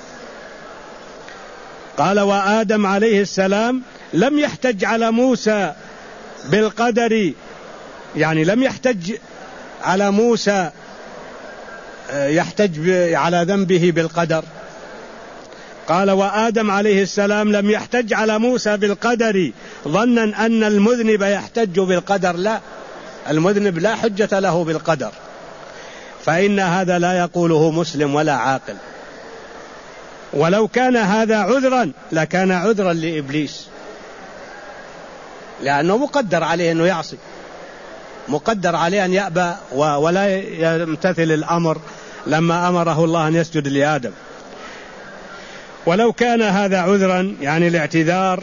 قال وآدم عليه السلام لم يحتج على موسى بالقدر، يعني لم يحتج على موسى يحتج على ذنبه بالقدر. قال وآدم عليه السلام لم يحتج على موسى بالقدر ظنا أن المذنب يحتج بالقدر، لا، المذنب لا حجة له بالقدر، فإن هذا لا يقوله مسلم ولا عاقل. ولو كان هذا عذرا لكان عذرا لإبليس، لأنه مقدر عليه أنه يعصي، مقدر عليه أن يأبى ولا يمتثل الأمر لما أمره الله أن يسجد لآدم. ولو كان هذا عذرا، يعني الاعتذار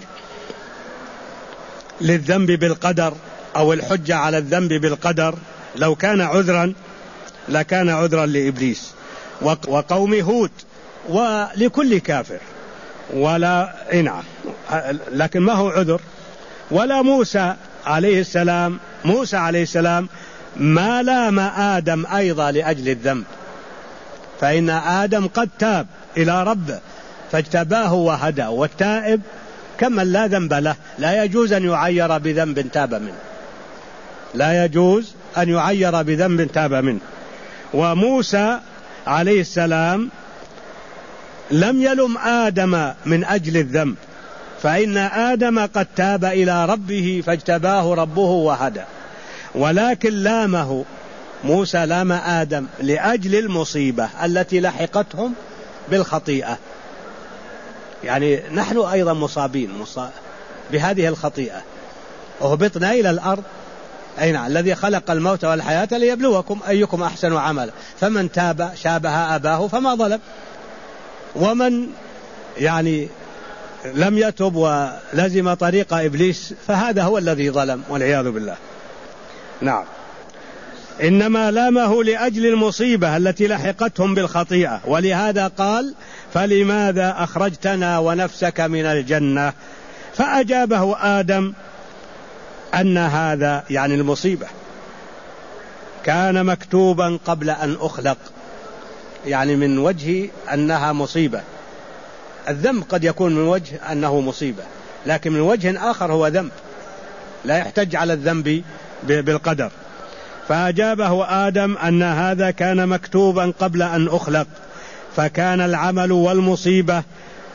للذنب بالقدر أو الحجة على الذنب بالقدر، لو كان عذرا لكان عذرا لإبليس وقوم هود ولكل كافر، ولا نعم، لكن ما هو عذر. ولا موسى عليه السلام، موسى عليه السلام ما لام آدم أيضا لأجل الذنب، فإن آدم قد تاب إلى ربه فاجتباه وهدى، والتائب كمن لا ذنب له، لا يجوز أن يعير بذنب تاب منه، لا يجوز أن يعير بذنب تاب منه. وموسى عليه السلام لم يلم آدم من أجل الذنب، فإن آدم قد تاب إلى ربه فاجتباه ربه وهدى، ولكن لامه موسى، لام آدم لأجل المصيبة التي لحقتهم بالخطيئة، يعني نحن أيضا مصابين بهذه الخطيئة، وهبطنا إلى الأرض الذي خلق الموت والحياة ليبلوكم أيكم أحسن عملا، فمن تاب شابه أباه فما ظلم، ومن يعني لم يتب ولزم طريق إبليس فهذا هو الذي ظلم والعياذ بالله. نعم، إنما لامه لأجل المصيبة التي لحقتهم بالخطيئة، ولهذا قال فلماذا أخرجتنا ونفسك من الجنة؟ فأجابه آدم أن هذا يعني المصيبة كان مكتوبا قبل أن أخلق، يعني من وجه أنها مصيبة. الذنب قد يكون من وجه أنه مصيبة، لكن من وجه آخر هو ذنب، لا يحتج على الذنب بالقدر. فأجابه آدم أن هذا كان مكتوبا قبل أن أخلق، فكان العمل والمصيبة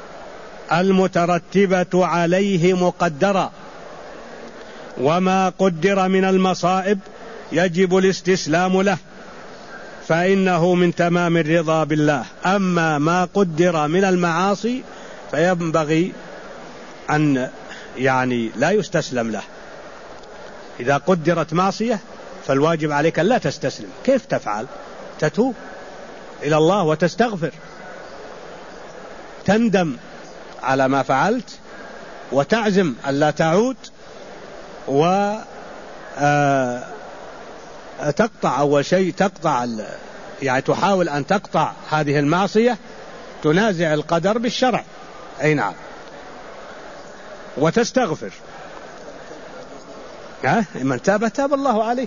المترتبة عليه مقدرة، وما قدر من المصائب يجب الاستسلام له، فإنه من تمام الرضا بالله. أما ما قدر من المعاصي فينبغي أن يعني لا يستسلم له. إذا قدرت معصية فالواجب عليك أن لا تستسلم. كيف تفعل؟ تتوب إلى الله وتستغفر، تندم على ما فعلت وتعزم ألا تعود، تقطع أول شيء، تقطع يعني تحاول أن تقطع هذه المعصية، تنازع القدر بالشرع، أي نعم، وتستغفر. من تاب تاب الله عليه.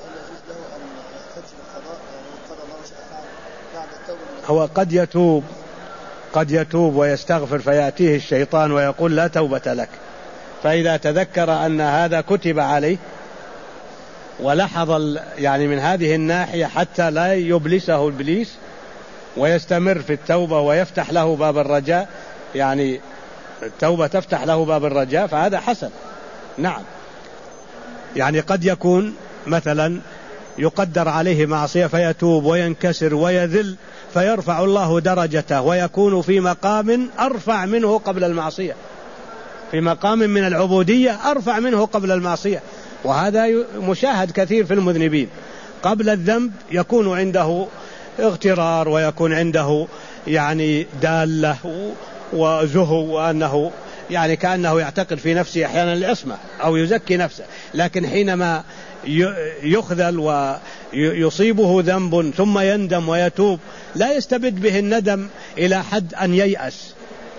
هو قد يتوب ويستغفر فيأتيه الشيطان ويقول لا توبة لك، فإذا تذكر أن هذا كتب عليه ولاحظ يعني من هذه الناحية حتى لا يبلسه إبليس ويستمر في التوبة ويفتح له باب الرجاء، يعني التوبة تفتح له باب الرجاء، فهذا حسن. نعم، يعني قد يكون مثلا يقدر عليه معصية فيتوب وينكسر ويذل فيرفع الله درجته ويكون في مقام أرفع منه قبل المعصية، في مقام من العبودية أرفع منه قبل المعصية. وهذا مشاهد كثير في المذنبين، قبل الذنب يكون عنده اغترار ويكون عنده يعني دالة وزهو وأنه يعني كأنه يعتقد في نفسه أحيانا العصمة أو يزكي نفسه، لكن حينما يخذل ويصيبه ذنب ثم يندم ويتوب لا يستبد به الندم إلى حد أن ييأس،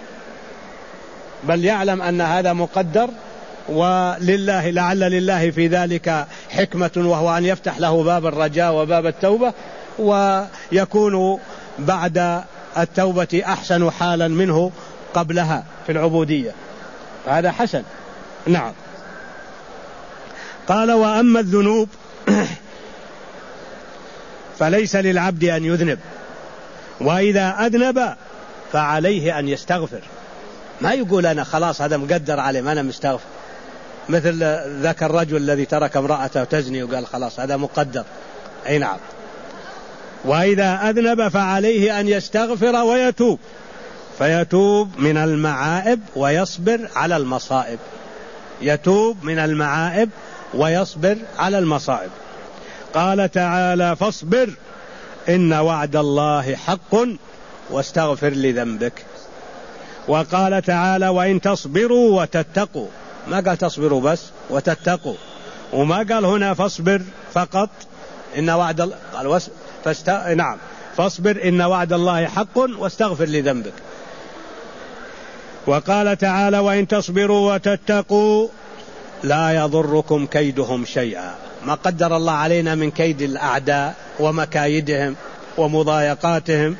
بل يعلم أن هذا مقدر، ولله لعل لله في ذلك حكمة، وهو أن يفتح له باب الرجاء وباب التوبة، ويكون بعد التوبة أحسن حالا منه قبلها في العبودية، هذا حسن. نعم. قال: وأما الذنوب فليس للعبد أن يذنب، وإذا أذنب فعليه أن يستغفر. ما يقول أنا خلاص هذا مقدر عليه ما أنا مستغفر، مثل ذاك الرجل الذي ترك امرأته تزني وقال خلاص هذا مقدر. أي نعم. وإذا أذنب فعليه أن يستغفر ويتوب، فيتوب من المعائب ويصبر على المصائب، يتوب من المعائب ويصبر على المصائب. قال تعالى: فاصبر إن وعد الله حق واستغفر لذنبك. وقال تعالى: وإن تصبروا وتتقوا، ما قال تصبروا بس وتتقوا، وما قال هنا فاصبر فقط إن وعد الله، قال نعم، فاصبر إن وعد الله حق واستغفر لذنبك. وقال تعالى: وإن تصبروا وتتقوا لا يضركم كيدهم شيئا. ما قدر الله علينا من كيد الأعداء ومكايدهم ومضايقاتهم،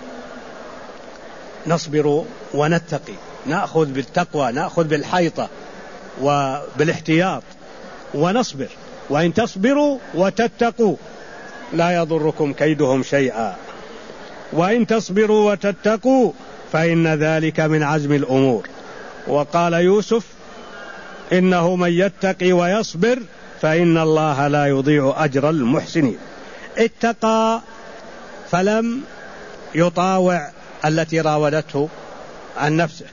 نصبر ونتقي، نأخذ بالتقوى، نأخذ بالحيطة وبالاحتياط ونصبر. وإن تصبروا وتتقوا لا يضركم كيدهم شيئا، وإن تصبروا وتتقوا فإن ذلك من عزم الأمور. وقال يوسف: إنه من يتقي ويصبر فإن الله لا يضيع أجر المحسنين. اتقى فلم يطاوع التي راودته عن نفسه،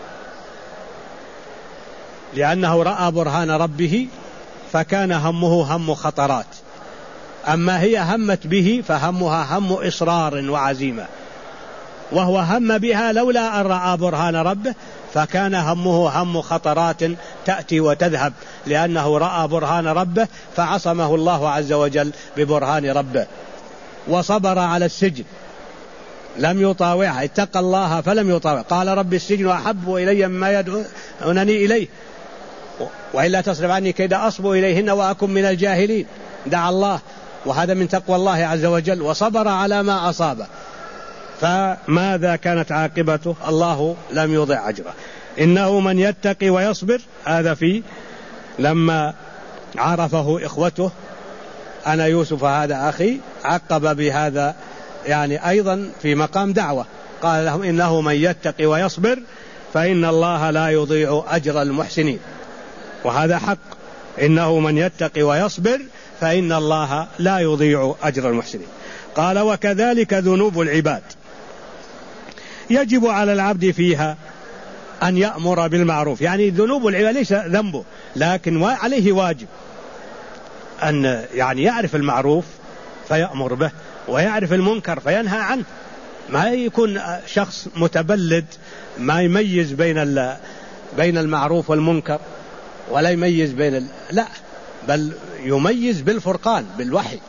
لأنه رأى برهان ربه فكان همه هم خطرات، أما هي همت به فهمها هم إصرار وعزيمة، وهو هم بها لولا أن رأى برهان ربه، فكان همه هم خطرات تأتي وتذهب، لأنه رأى برهان ربه فعصمه الله عز وجل ببرهان ربه، وصبر على السجن لم يطاوعها، اتقى الله فلم يطاوع، قال: رب السجن أحب إلي مما يدعونني إليه وإلا تصرف عني كيد أصب إليهن وأكن من الجاهلين. دعا الله، وهذا من تقوى الله عز وجل، وصبر على ما أصابه، فماذا كانت عاقبته؟ الله لم يضع أجره. إنه من يتقي ويصبر، هذا في لما عرفه إخوته أنا يوسف هذا أخي، عقب بهذا يعني أيضا في مقام دعوة، قال لهم: إنه من يتقي ويصبر فإن الله لا يضيع أجر المحسنين، وهذا حق، إنه من يتقي ويصبر فإن الله لا يضيع أجر المحسنين. قال: وكذلك ذنوب العباد يجب على العبد فيها أن يأمر بالمعروف، يعني ذنوب العباد ليس ذنبه، لكن عليه واجب أن يعني يعرف المعروف فيأمر به، ويعرف المنكر فينهى عنه. ما يكون شخص متبلد ما يميز بين المعروف والمنكر، ولا يميز لا، بل يميز بالفرقان بالوحي.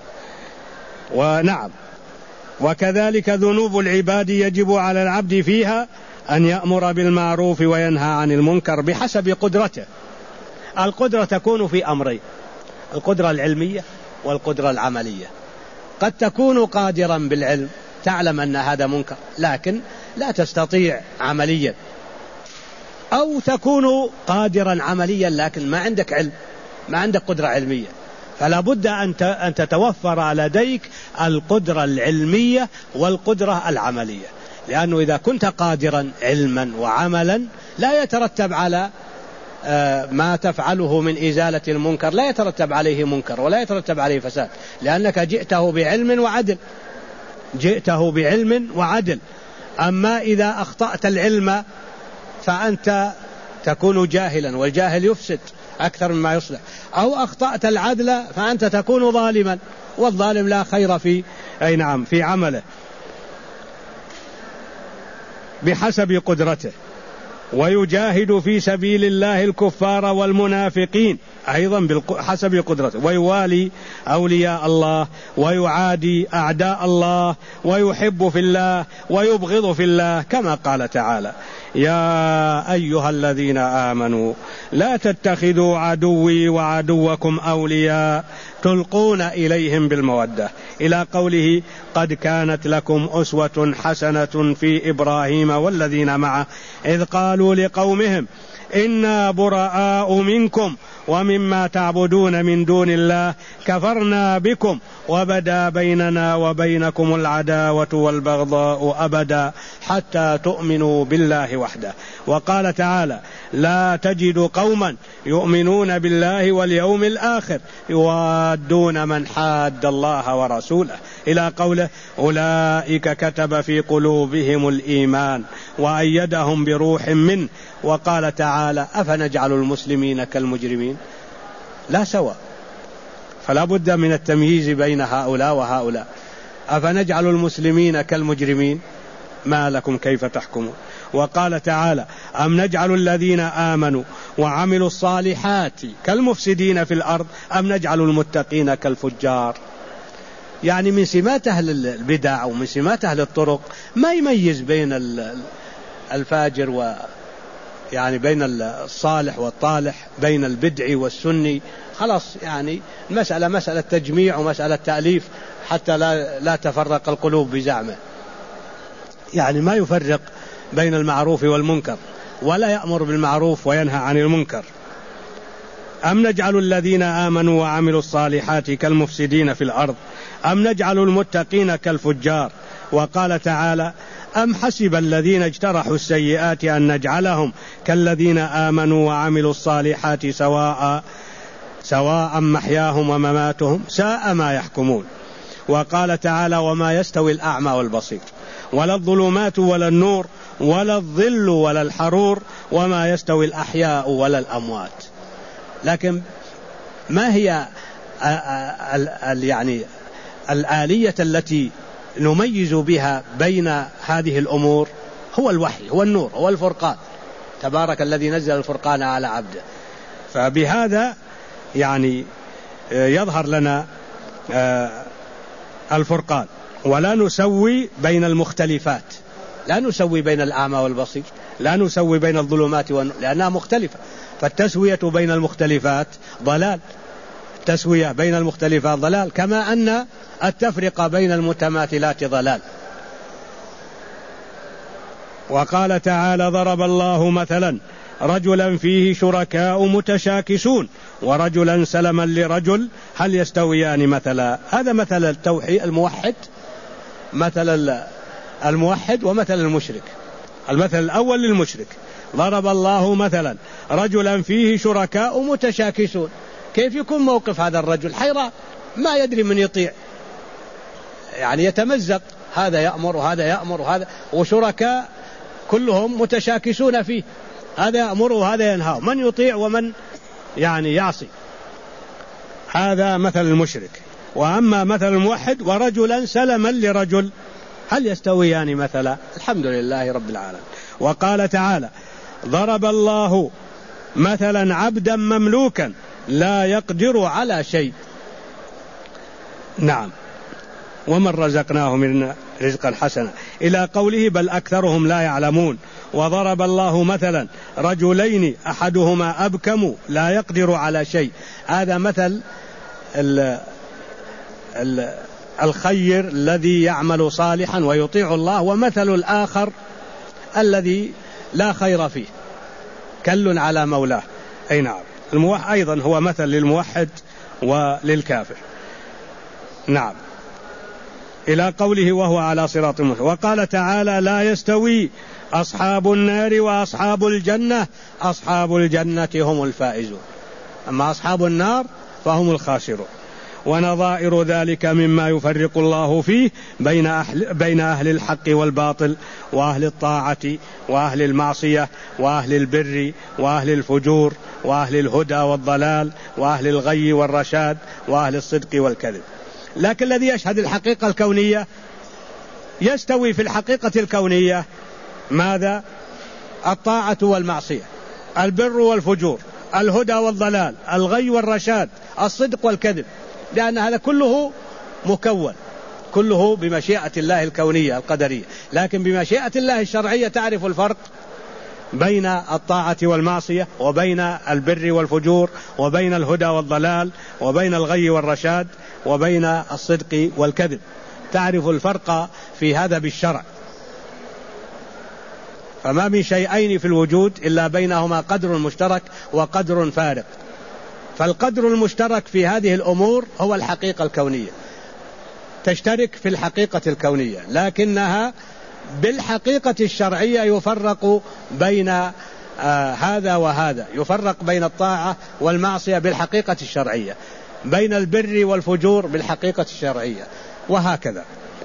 ونعم. وكذلك ذنوب العباد يجب على العبد فيها أن يأمر بالمعروف وينهى عن المنكر بحسب قدرته. القدرة تكون في أمرين: القدرة العلمية والقدرة العملية. قد تكون قادرا بالعلم، تعلم أن هذا منكر لكن لا تستطيع عمليا، أو تكون قادرا عمليا لكن ما عندك علم، ما عندك قدرة علمية، فلا بد أن تتوفر لديك القدرة العلمية والقدرة العملية، لأنه إذا كنت قادرا علما وعملا لا يترتب على ما تفعله من إزالة المنكر، لا يترتب عليه منكر ولا يترتب عليه فساد، لأنك جئته بعلم وعدل، جئته بعلم وعدل. أما إذا أخطأت العلم فأنت تكون جاهلا، والجاهل يفسد أكثر مما يصلح، أو أخطأت العدل فأنت تكون ظالما، والظالم لا خير في في عمله. بحسب قدرته. ويجاهد في سبيل الله الكفار والمنافقين أيضا حسب قدرته، ويوالي أولياء الله ويعادي أعداء الله، ويحب في الله ويبغض في الله، كما قال تعالى: يا أيها الذين آمنوا لا تتخذوا عدوي وعدوكم أولياء تلقون إليهم بالمودة، إلى قوله: قد كانت لكم أسوة حسنة في إبراهيم والذين معه إذ قالوا لقومهم إنا براء منكم ومما تعبدون من دون الله كفرنا بكم وبدا بيننا وبينكم العداوة والبغضاء أبدا حتى تؤمنوا بالله وحده. وقال تعالى: لا تجد قوما يؤمنون بالله واليوم الآخر يوادون من حاد الله ورسوله، إلى قوله: أولئك كتب في قلوبهم الإيمان وأيدهم بروح منه. وقال تعالى: أفنجعل المسلمين كالمجرمين؟ لا سواء، فلا بد من التمييز بين هؤلاء وهؤلاء. أفنجعل المسلمين كالمجرمين؟ ما لكم كيف تحكمون؟ وقال تعالى: أم نجعل الذين آمنوا وعملوا الصالحات كالمفسدين في الأرض أم نجعل المتقين كالفجار؟ يعني من سمات أهل البدع ومن سمات أهل الطرق ما يميز بين الفاجر يعني بين الصالح والطالح، بين البدعي والسني. خلاص، يعني المسألة مسألة تجميع ومسألة تأليف حتى لا تفرق القلوب بزعمه. يعني ما يفرق بين المعروف والمنكر، ولا يأمر بالمعروف وينهى عن المنكر. أم نجعل الذين آمنوا وعملوا الصالحات كالمفسدين في الأرض أم نجعل المتقين كالفجار؟ وقال تعالى: أم حسب الذين اجترحوا السيئات أن نجعلهم كالذين آمنوا وعملوا الصالحات سواء محياهم ومماتهم ساء ما يحكمون. وقال تعالى: وما يستوي الأعمى والبصير ولا الظلمات ولا النور ولا الظل ولا الحرور وما يستوي الأحياء ولا الأموات. لكن ما هي يعني الآلية التي نميز بها بين هذه الأمور؟ هو الوحي، هو النور، هو الفرقان. تبارك الذي نزل الفرقان على عبده. فبهذا يعني يظهر لنا الفرقان. ولا نسوي بين المختلفات، لا نسوي بين الأعمى والبصير، لا نسوي بين الظلمات لأنها مختلفة. فالتسوية بين المختلفات ضلال، التسوية بين المختلفات ضلال، كما أن التفرقة بين المتماثلات ضلال. وقال تعالى: ضرب الله مثلا رجلا فيه شركاء متشاكسون ورجلا سلما لرجل هل يستويان مثلا. هذا مثل التوحيد الموحد، مثل الموحد ومثل المشرك. المثل الأول للمشرك: ضرب الله مثلا رجلا فيه شركاء متشاكسون. كيف يكون موقف هذا الرجل؟ حيران، ما يدري من يطيع، يعني يتمزق، هذا يأمر وهذا يأمر وهذا، وشركاء كلهم متشاكسون فيه، هذا يأمر وهذا ينهى، من يطيع ومن يعني يعصي. هذا مثل المشرك. وأما مثل الموحد: ورجلا سلما لرجل هل يستويان مثلا. الحمد لله رب العالمين. وقال تعالى: ضرب الله مثلا عبدا مملوكا لا يقدر على شيء. نعم، ومن رزقناه من رزقا حسنا، إلى قوله: بل أكثرهم لا يعلمون. وضرب الله مثلا رجلين أحدهما أبكم لا يقدر على شيء. هذا مثل الخير الذي يعمل صالحا ويطيع الله، ومثل الآخر الذي لا خير فيه كل على مولاه. أي نعم، الموحد أيضا هو مثل للموحد وللكافر. نعم، إلى قوله: وهو على صراط مستقيم. وقال تعالى: لا يستوي أصحاب النار وأصحاب الجنة، أصحاب الجنة هم الفائزون، أما أصحاب النار فهم الخاسرون. ونظائر ذلك مما يفرق الله فيه بين أهل الحق والباطل، وأهل الطاعة وأهل المعصية، وأهل البر وأهل الفجور، وأهل الهدى والضلال، وأهل الغي والرشاد، وأهل الصدق والكذب. لكن الذي يشهد الحقيقة الكونية يستوي في الحقيقة الكونية ماذا؟ الطاعة والمعصية، البر والفجور، الهدى والضلال، الغي والرشاد، الصدق والكذب، لأن هذا كله مكون، كله بمشيئة الله الكونية القدرية. لكن بمشيئة الله الشرعية تعرف الفرق بين الطاعة والمعصية، وبين البر والفجور، وبين الهدى والضلال، وبين الغي والرشاد، وبين الصدق والكذب. تعرف الفرق في هذا بالشرع. فما من شيئين في الوجود إلا بينهما قدر مشترك وقدر فارق. فالقدر المشترك في هذه الأمور هو الحقيقة الكونية، تشترك في الحقيقة الكونية، لكنها بالحقيقة الشرعية يفرق بين هذا وهذا، يفرق بين الطاعة والمعصية بالحقيقة الشرعية، بين البر والفجور بالحقيقة الشرعية، وهكذا.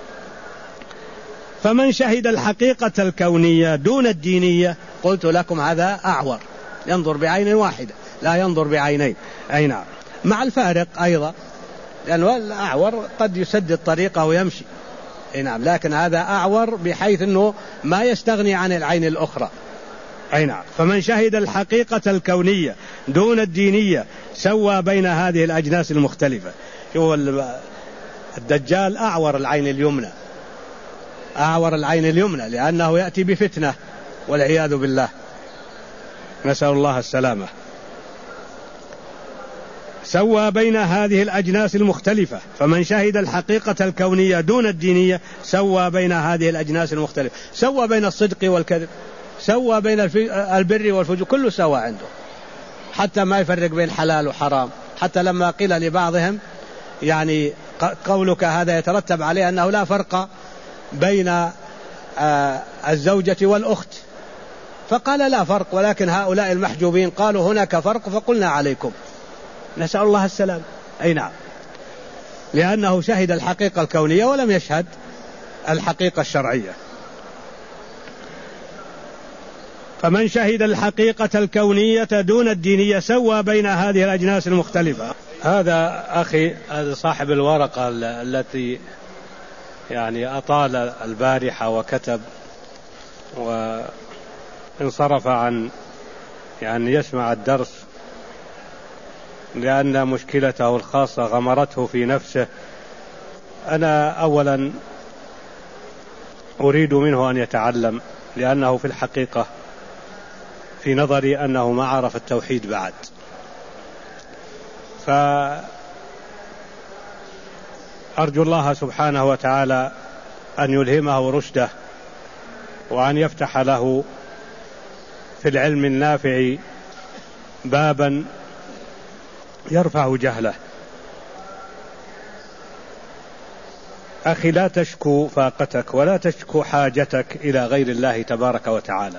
فمن شهد الحقيقة الكونية دون الدينية، قلت لكم هذا أعور، ينظر بعين واحدة لا ينظر بعينين. أي نعم، مع الفارق أيضا، لأنه الأعور قد يسدد طريقه ويمشي. أي نعم، لكن هذا أعور بحيث أنه ما يستغني عن العين الأخرى. أي نعم. فمن شهد الحقيقة الكونية دون الدينية سوى بين هذه الأجناس المختلفة. هو الدجال أعور العين اليمنى، أعور العين اليمنى، لأنه يأتي بفتنة والعياذ بالله، نسأل الله السلامة. سوى بين هذه الأجناس المختلفة. فمن شهد الحقيقة الكونية دون الدينية سوى بين هذه الأجناس المختلفة، سوى بين الصدق والكذب، سوى بين البر والفجور، كله سوى عنده، حتى ما يفرق بين حلال وحرام. حتى لما قيل لبعضهم يعني قولك هذا يترتب عليه أنه لا فرق بين الزوجة والأخت، فقال لا فرق، ولكن هؤلاء المحجوبين قالوا هناك فرق فقلنا عليكم، نسأل الله السلام. أي نعم، لأنه شهد الحقيقة الكونية ولم يشهد الحقيقة الشرعية. فمن شهد الحقيقة الكونية دون الدينية سوى بين هذه الأجناس المختلفة. هذا أخي، هذا صاحب الورقة التي يعني أطال البارحة وكتب وانصرف عن يعني يسمع الدرس، لأن مشكلته الخاصة غمرته في نفسه. أنا أولا أريد منه أن يتعلم، لأنه في الحقيقة في نظري أنه ما عرف التوحيد بعد. فأرجو الله سبحانه وتعالى أن يلهمه رشده، وأن يفتح له في العلم النافع بابا يرفع جهله. أخي، لا تشكو فاقتك ولا تشكو حاجتك إلى غير الله تبارك وتعالى.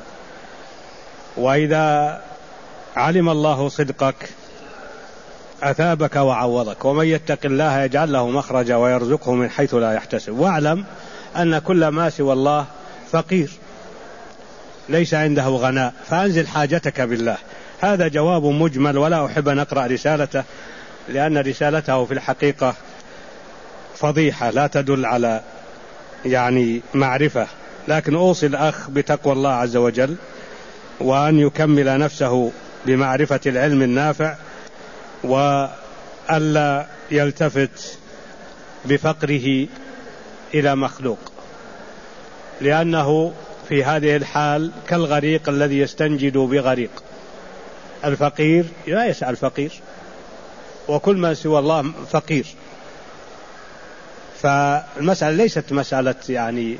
وإذا علم الله صدقك أثابك وعوضك، ومن يتق الله يجعل له مخرجا ويرزقه من حيث لا يحتسب. واعلم أن كل ما سوى الله فقير، ليس عنده غناء، فأنزل حاجتك بالله. هذا جواب مجمل، ولا أحب أن أقرأ رسالته، لأن رسالته في الحقيقة فضيحة لا تدل على يعني معرفة. لكن أوصي الأخ بتقوى الله عز وجل، وأن يكمل نفسه بمعرفة العلم النافع، وألا يلتفت بفقره إلى مخلوق، لأنه في هذه الحال كالغريق الذي يستنجد بغريق. الفقير لا يسأل فقير، وكل ما سوى الله فقير. فالمسألة ليست مسألة يعني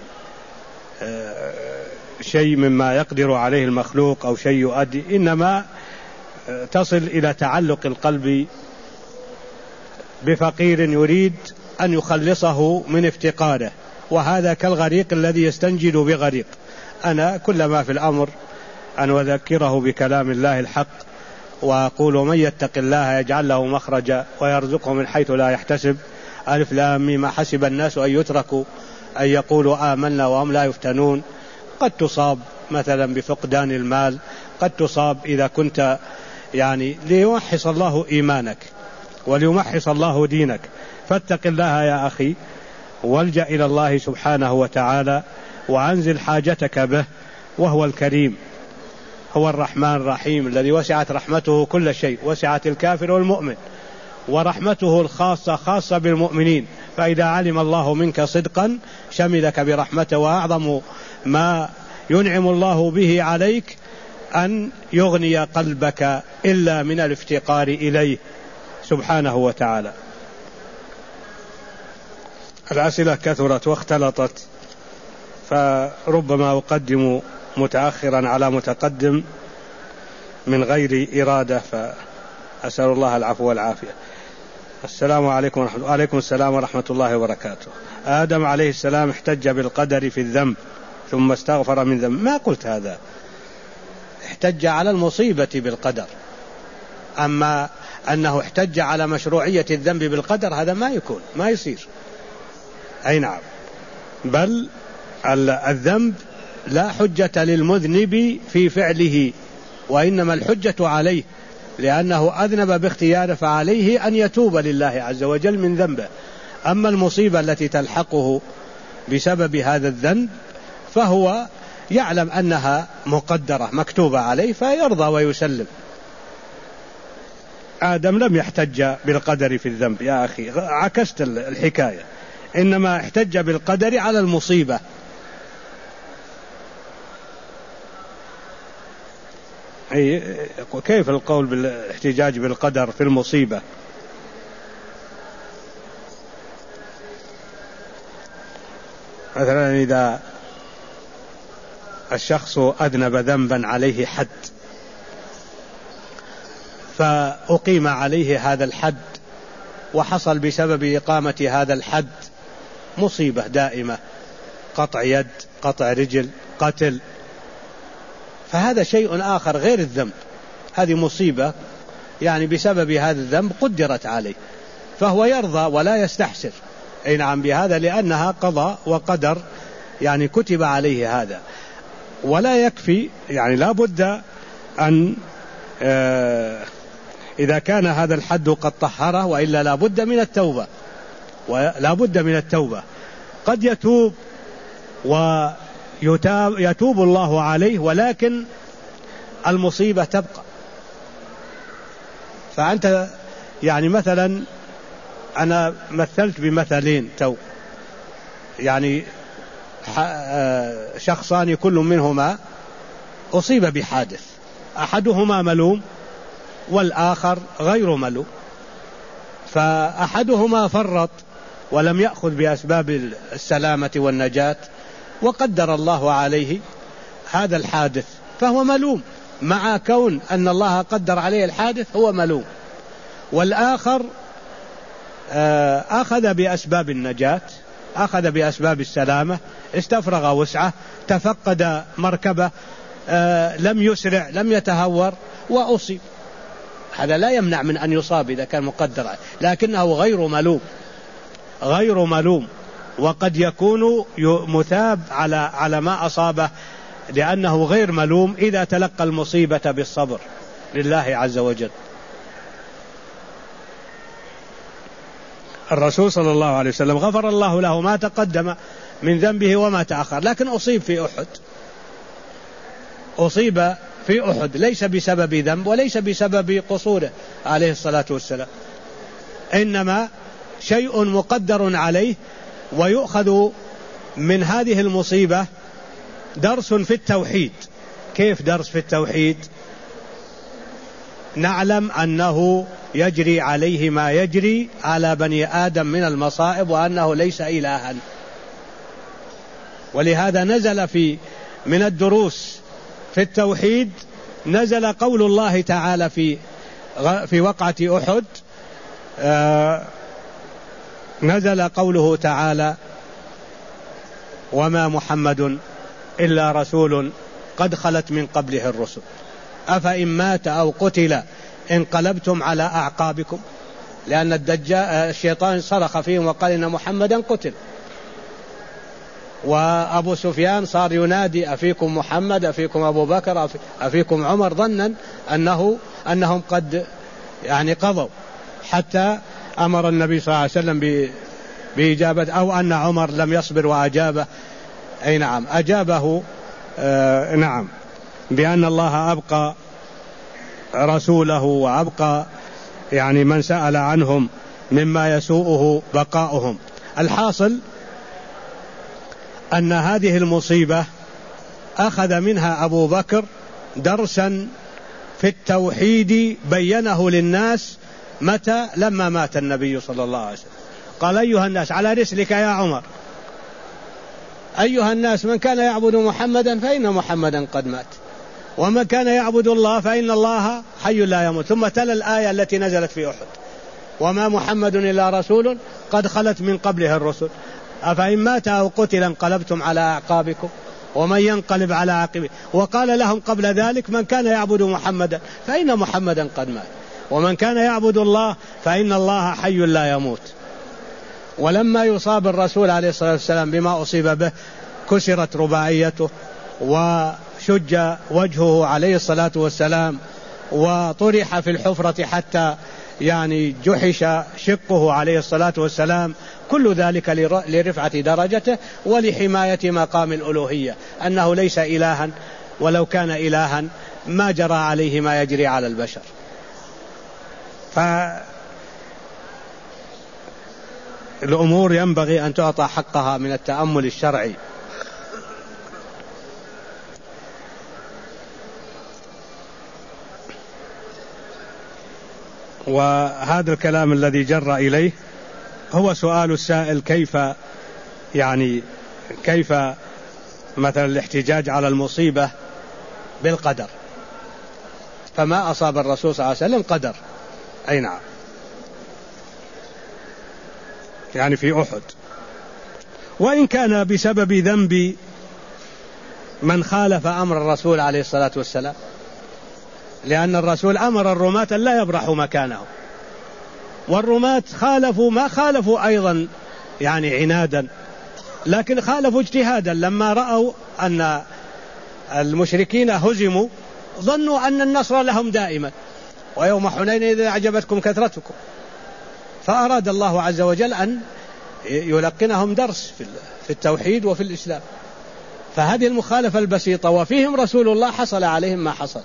شيء مما يقدر عليه المخلوق أو شيء يؤدي، إنما تصل إلى تعلق القلب بفقير يريد أن يخلصه من افتقاره، وهذا كالغريق الذي يستنجد بغريق. أنا كل ما في الأمر أن أذكره بكلام الله الحق، وأقول من يتق الله يجعل له مخرجا ويرزقه من حيث لا يحتسب. ألف لام ميم حسب الناس أن يتركوا أن يقولوا آمنا وهم لا يفتنون. قد تصاب مثلا بفقدان المال، قد تصاب إذا كنت يعني ليمحص الله إيمانك وليمحص الله دينك. فاتق الله يا أخي، والجأ إلى الله سبحانه وتعالى، وأنزل حاجتك به، وهو الكريم هو الرحمن الرحيم الذي وسعت رحمته كل شيء، وسعت الكافر والمؤمن، ورحمته الخاصة خاصة بالمؤمنين، فإذا علم الله منك صدقا شملك برحمته. وأعظم ما ينعم الله به عليك أن يغني قلبك إلا من الافتقار إليه سبحانه وتعالى. الأسئلة كثرت واختلطت، فربما أقدم متأخرا على متقدم من غير إرادة، فأسأل الله العفو والعافية. السلام عليكم ورحمة الله. وعليكم السلام ورحمة الله وبركاته. آدم عليه السلام احتج بالقدر في الذنب ثم استغفر من ذنب. ما قلت هذا، احتج على المصيبة بالقدر، أما أنه احتج على مشروعية الذنب بالقدر هذا ما يكون، ما يصير. أي نعم، بل الذنب لا حجة للمذنب في فعله، وإنما الحجة عليه، لأنه أذنب باختياره، فعليه أن يتوب لله عز وجل من ذنبه. أما المصيبة التي تلحقه بسبب هذا الذنب فهو يعلم أنها مقدرة مكتوبة عليه فيرضى ويسلم. آدم لم يحتج بالقدر في الذنب يا أخي، عكست الحكاية، إنما احتج بالقدر على المصيبة. كيف القول بالاحتجاج بالقدر في المصيبة؟ مثلا إذا الشخص أذنب ذنبا عليه حد فأقيم عليه هذا الحد، وحصل بسبب إقامة هذا الحد مصيبة دائمة، قطع يد، قطع رجل، قتل، فهذا شيء آخر غير الذنب. هذه مصيبة يعني بسبب هذا الذنب قدرت عليه، فهو يرضى ولا يستحسر أي نعم بهذا، لأنها قضاء وقدر، يعني كتب عليه هذا. ولا يكفي، يعني لا بد أن إذا كان هذا الحد قد طهره، وإلا لا بد من التوبة، ولا بد من التوبة. قد يتوب ويتوب الله عليه، ولكن المصيبة تبقى. فأنت يعني مثلا أنا مثلت بمثلين يعني شخصان كل منهما أصيب بحادث، أحدهما ملوم والآخر غير ملوم، فأحدهما فرط ولم يأخذ بأسباب السلامة والنجاة، وقدر الله عليه هذا الحادث فهو ملوم، مع كون أن الله قدر عليه الحادث هو ملوم. والآخر أخذ بأسباب النجاة، أخذ بأسباب السلامة، استفرغ وسعه، تفقد مركبه، لم يسرع، لم يتهور، وأصيب. هذا لا يمنع من أن يصاب إذا كان مقدر، لكنه غير ملوم، وقد يكون مثاب على ما أصابه، لأنه غير ملوم إذا تلقى المصيبة بالصبر لله عز وجل. الرسول صلى الله عليه وسلم غفر الله له ما تقدم من ذنبه وما تأخر، لكن أصيب في أحد ليس بسبب ذنب وليس بسبب قصوره عليه الصلاة والسلام، إنما شيء مقدر عليه. ويؤخذ من هذه المصيبة درس في التوحيد. كيف درس في التوحيد؟ نعلم أنه يجري عليه ما يجري على بني آدم من المصائب، وأنه ليس إلها. ولهذا نزل من الدروس في التوحيد نزل قول الله تعالى في وقعة أحد، نزل قوله تعالى: وما محمد إلا رسول قد خلت من قبله الرسل أفإن مات أو قتل انقلبتم على أعقابكم. لأن الشيطان صرخ فيهم وقال إن محمدا قتل، وأبو سفيان صار ينادي: أفيكم محمد، أفيكم أبو بكر، أفيكم عمر، ظنا أنهم قد يعني قضوا، حتى أمر النبي صلى الله عليه وسلم بإجابة، أو أن عمر لم يصبر وأجابه. أي نعم، أجابه. نعم. بأن الله أبقى رسوله وأبقى يعني من سأل عنهم مما يسوءه بقاؤهم. الحاصل أن هذه المصيبة أخذ منها أبو بكر درسا في التوحيد بينه للناس. متى؟ لما مات النبي صلى الله عليه وسلم. قال أيها الناس، على رسلك يا عمر، أيها الناس، من كان يعبد محمدا فإن محمدا قد مات، ومن كان يعبد الله فإن الله حي لا يموت. ثم تلا الآية التي نزلت في أحد: وما محمد إلا رسول قد خلت من قبله الرسل أفإن مات أو قتل انقلبتم على أعقابكم ومن ينقلب على عقبه. وقال لهم قبل ذلك: من كان يعبد محمدا فإن محمدا قد مات، ومن كان يعبد الله فإن الله حي لا يموت. ولما يصاب الرسول عليه الصلاة والسلام بما أصيب به كسرت رباعيته وشج وجهه عليه الصلاة والسلام وطرح في الحفرة حتى يعني جحش شقه عليه الصلاة والسلام. كل ذلك لرفعة درجته ولحماية مقام الألوهية، أنه ليس إلها، ولو كان إلها ما جرى عليه ما يجري على البشر. فالأمور ينبغي أن تعطى حقها من التأمل الشرعي. وهذا الكلام الذي جر إليه هو سؤال السائل: كيف مثلا الاحتجاج على المصيبة بالقدر؟ فما أصاب الرسول صلى الله عليه وسلم قدر، أي نعم، يعني في أحد، وإن كان بسبب ذنب من خالف أمر الرسول عليه الصلاة والسلام، لأن الرسول أمر الرماة لا يبرحوا مكانه، والرماة ما خالفوا أيضا يعني عنادا، لكن خالفوا اجتهادا. لما رأوا أن المشركين هزموا ظنوا أن النصر لهم دائما، ويوم حنين إذا أعجبتكم كثرتكم، فأراد الله عز وجل أن يلقنهم درس في التوحيد وفي الإسلام. فهذه المخالفة البسيطة وفيهم رسول الله حصل عليهم ما حصل.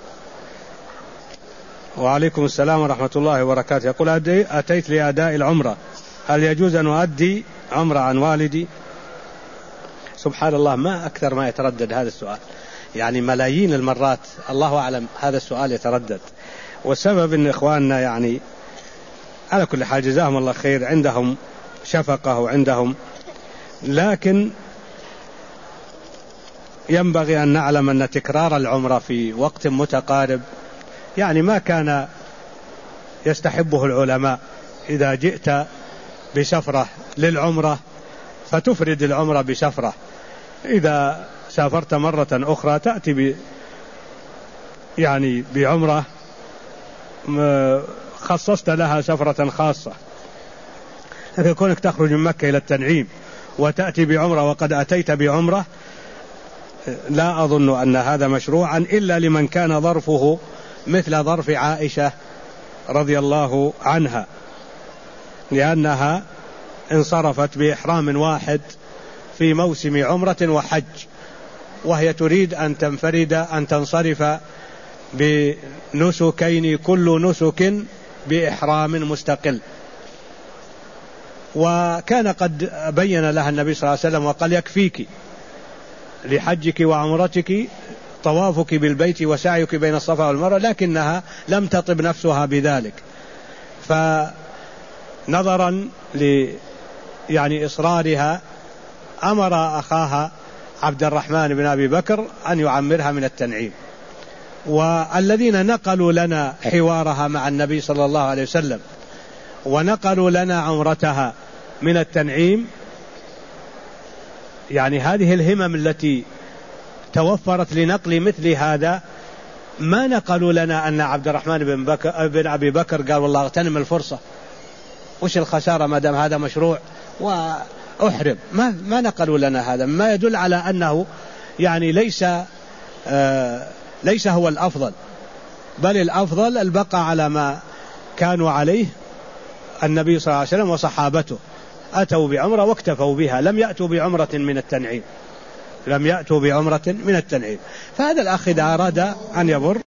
وعليكم السلام ورحمة الله وبركاته. يقول: أتيت لأداء العمرة، هل يجوز أن أؤدي عمرة عن والدي؟ سبحان الله، ما أكثر ما يتردد هذا السؤال، يعني ملايين المرات الله أعلم هذا السؤال يتردد. والسبب أن إخواننا يعني على كل حال جزاهم الله خير عندهم شفقة وعندهم، لكن ينبغي أن نعلم أن تكرار العمرة في وقت متقارب يعني ما كان يستحبه العلماء. إذا جئت بسفرة للعمرة فتفرد العمرة بسفرة، إذا سافرت مرة أخرى تأتي بعمرة خصصت لها سفرة خاصة. لكن كونك تخرج من مكة إلى التنعيم وتأتي بعمرة وقد أتيت بعمرة، لا أظن أن هذا مشروعا إلا لمن كان ظرفه مثل ظرف عائشة رضي الله عنها، لأنها انصرفت بإحرام واحد في موسم عمرة وحج، وهي تريد أن تنصرف بنسكين كل نسك بإحرام مستقل. وكان قد بين لها النبي صلى الله عليه وسلم وقال: يكفيك لحجك وعمرتك طوافك بالبيت وسعيك بين الصفا والمروة، لكنها لم تطب نفسها بذلك. فنظرا إصرارها أمر أخاها عبد الرحمن بن أبي بكر أن يعمرها من التنعيم. والذين نقلوا لنا حوارها مع النبي صلى الله عليه وسلم ونقلوا لنا عمرتها من التنعيم، يعني هذه الهمم التي توفرت لنقل مثل هذا، ما نقلوا لنا أن عبد الرحمن بن أبي بكر قال: والله اغتنم الفرصة، وش الخسارة ما دام هذا مشروع وأحرم. ما نقلوا لنا هذا، ما يدل على أنه يعني ليس هو الأفضل، بل الأفضل البقاء على ما كانوا عليه النبي صلى الله عليه وسلم وصحابته. أتوا بعمرة واكتفوا بها، لم يأتوا بعمرة من التنعيم. لم يأتوا بعمرة من التنعيم. فهذا الأخ إذا أراد أن يبر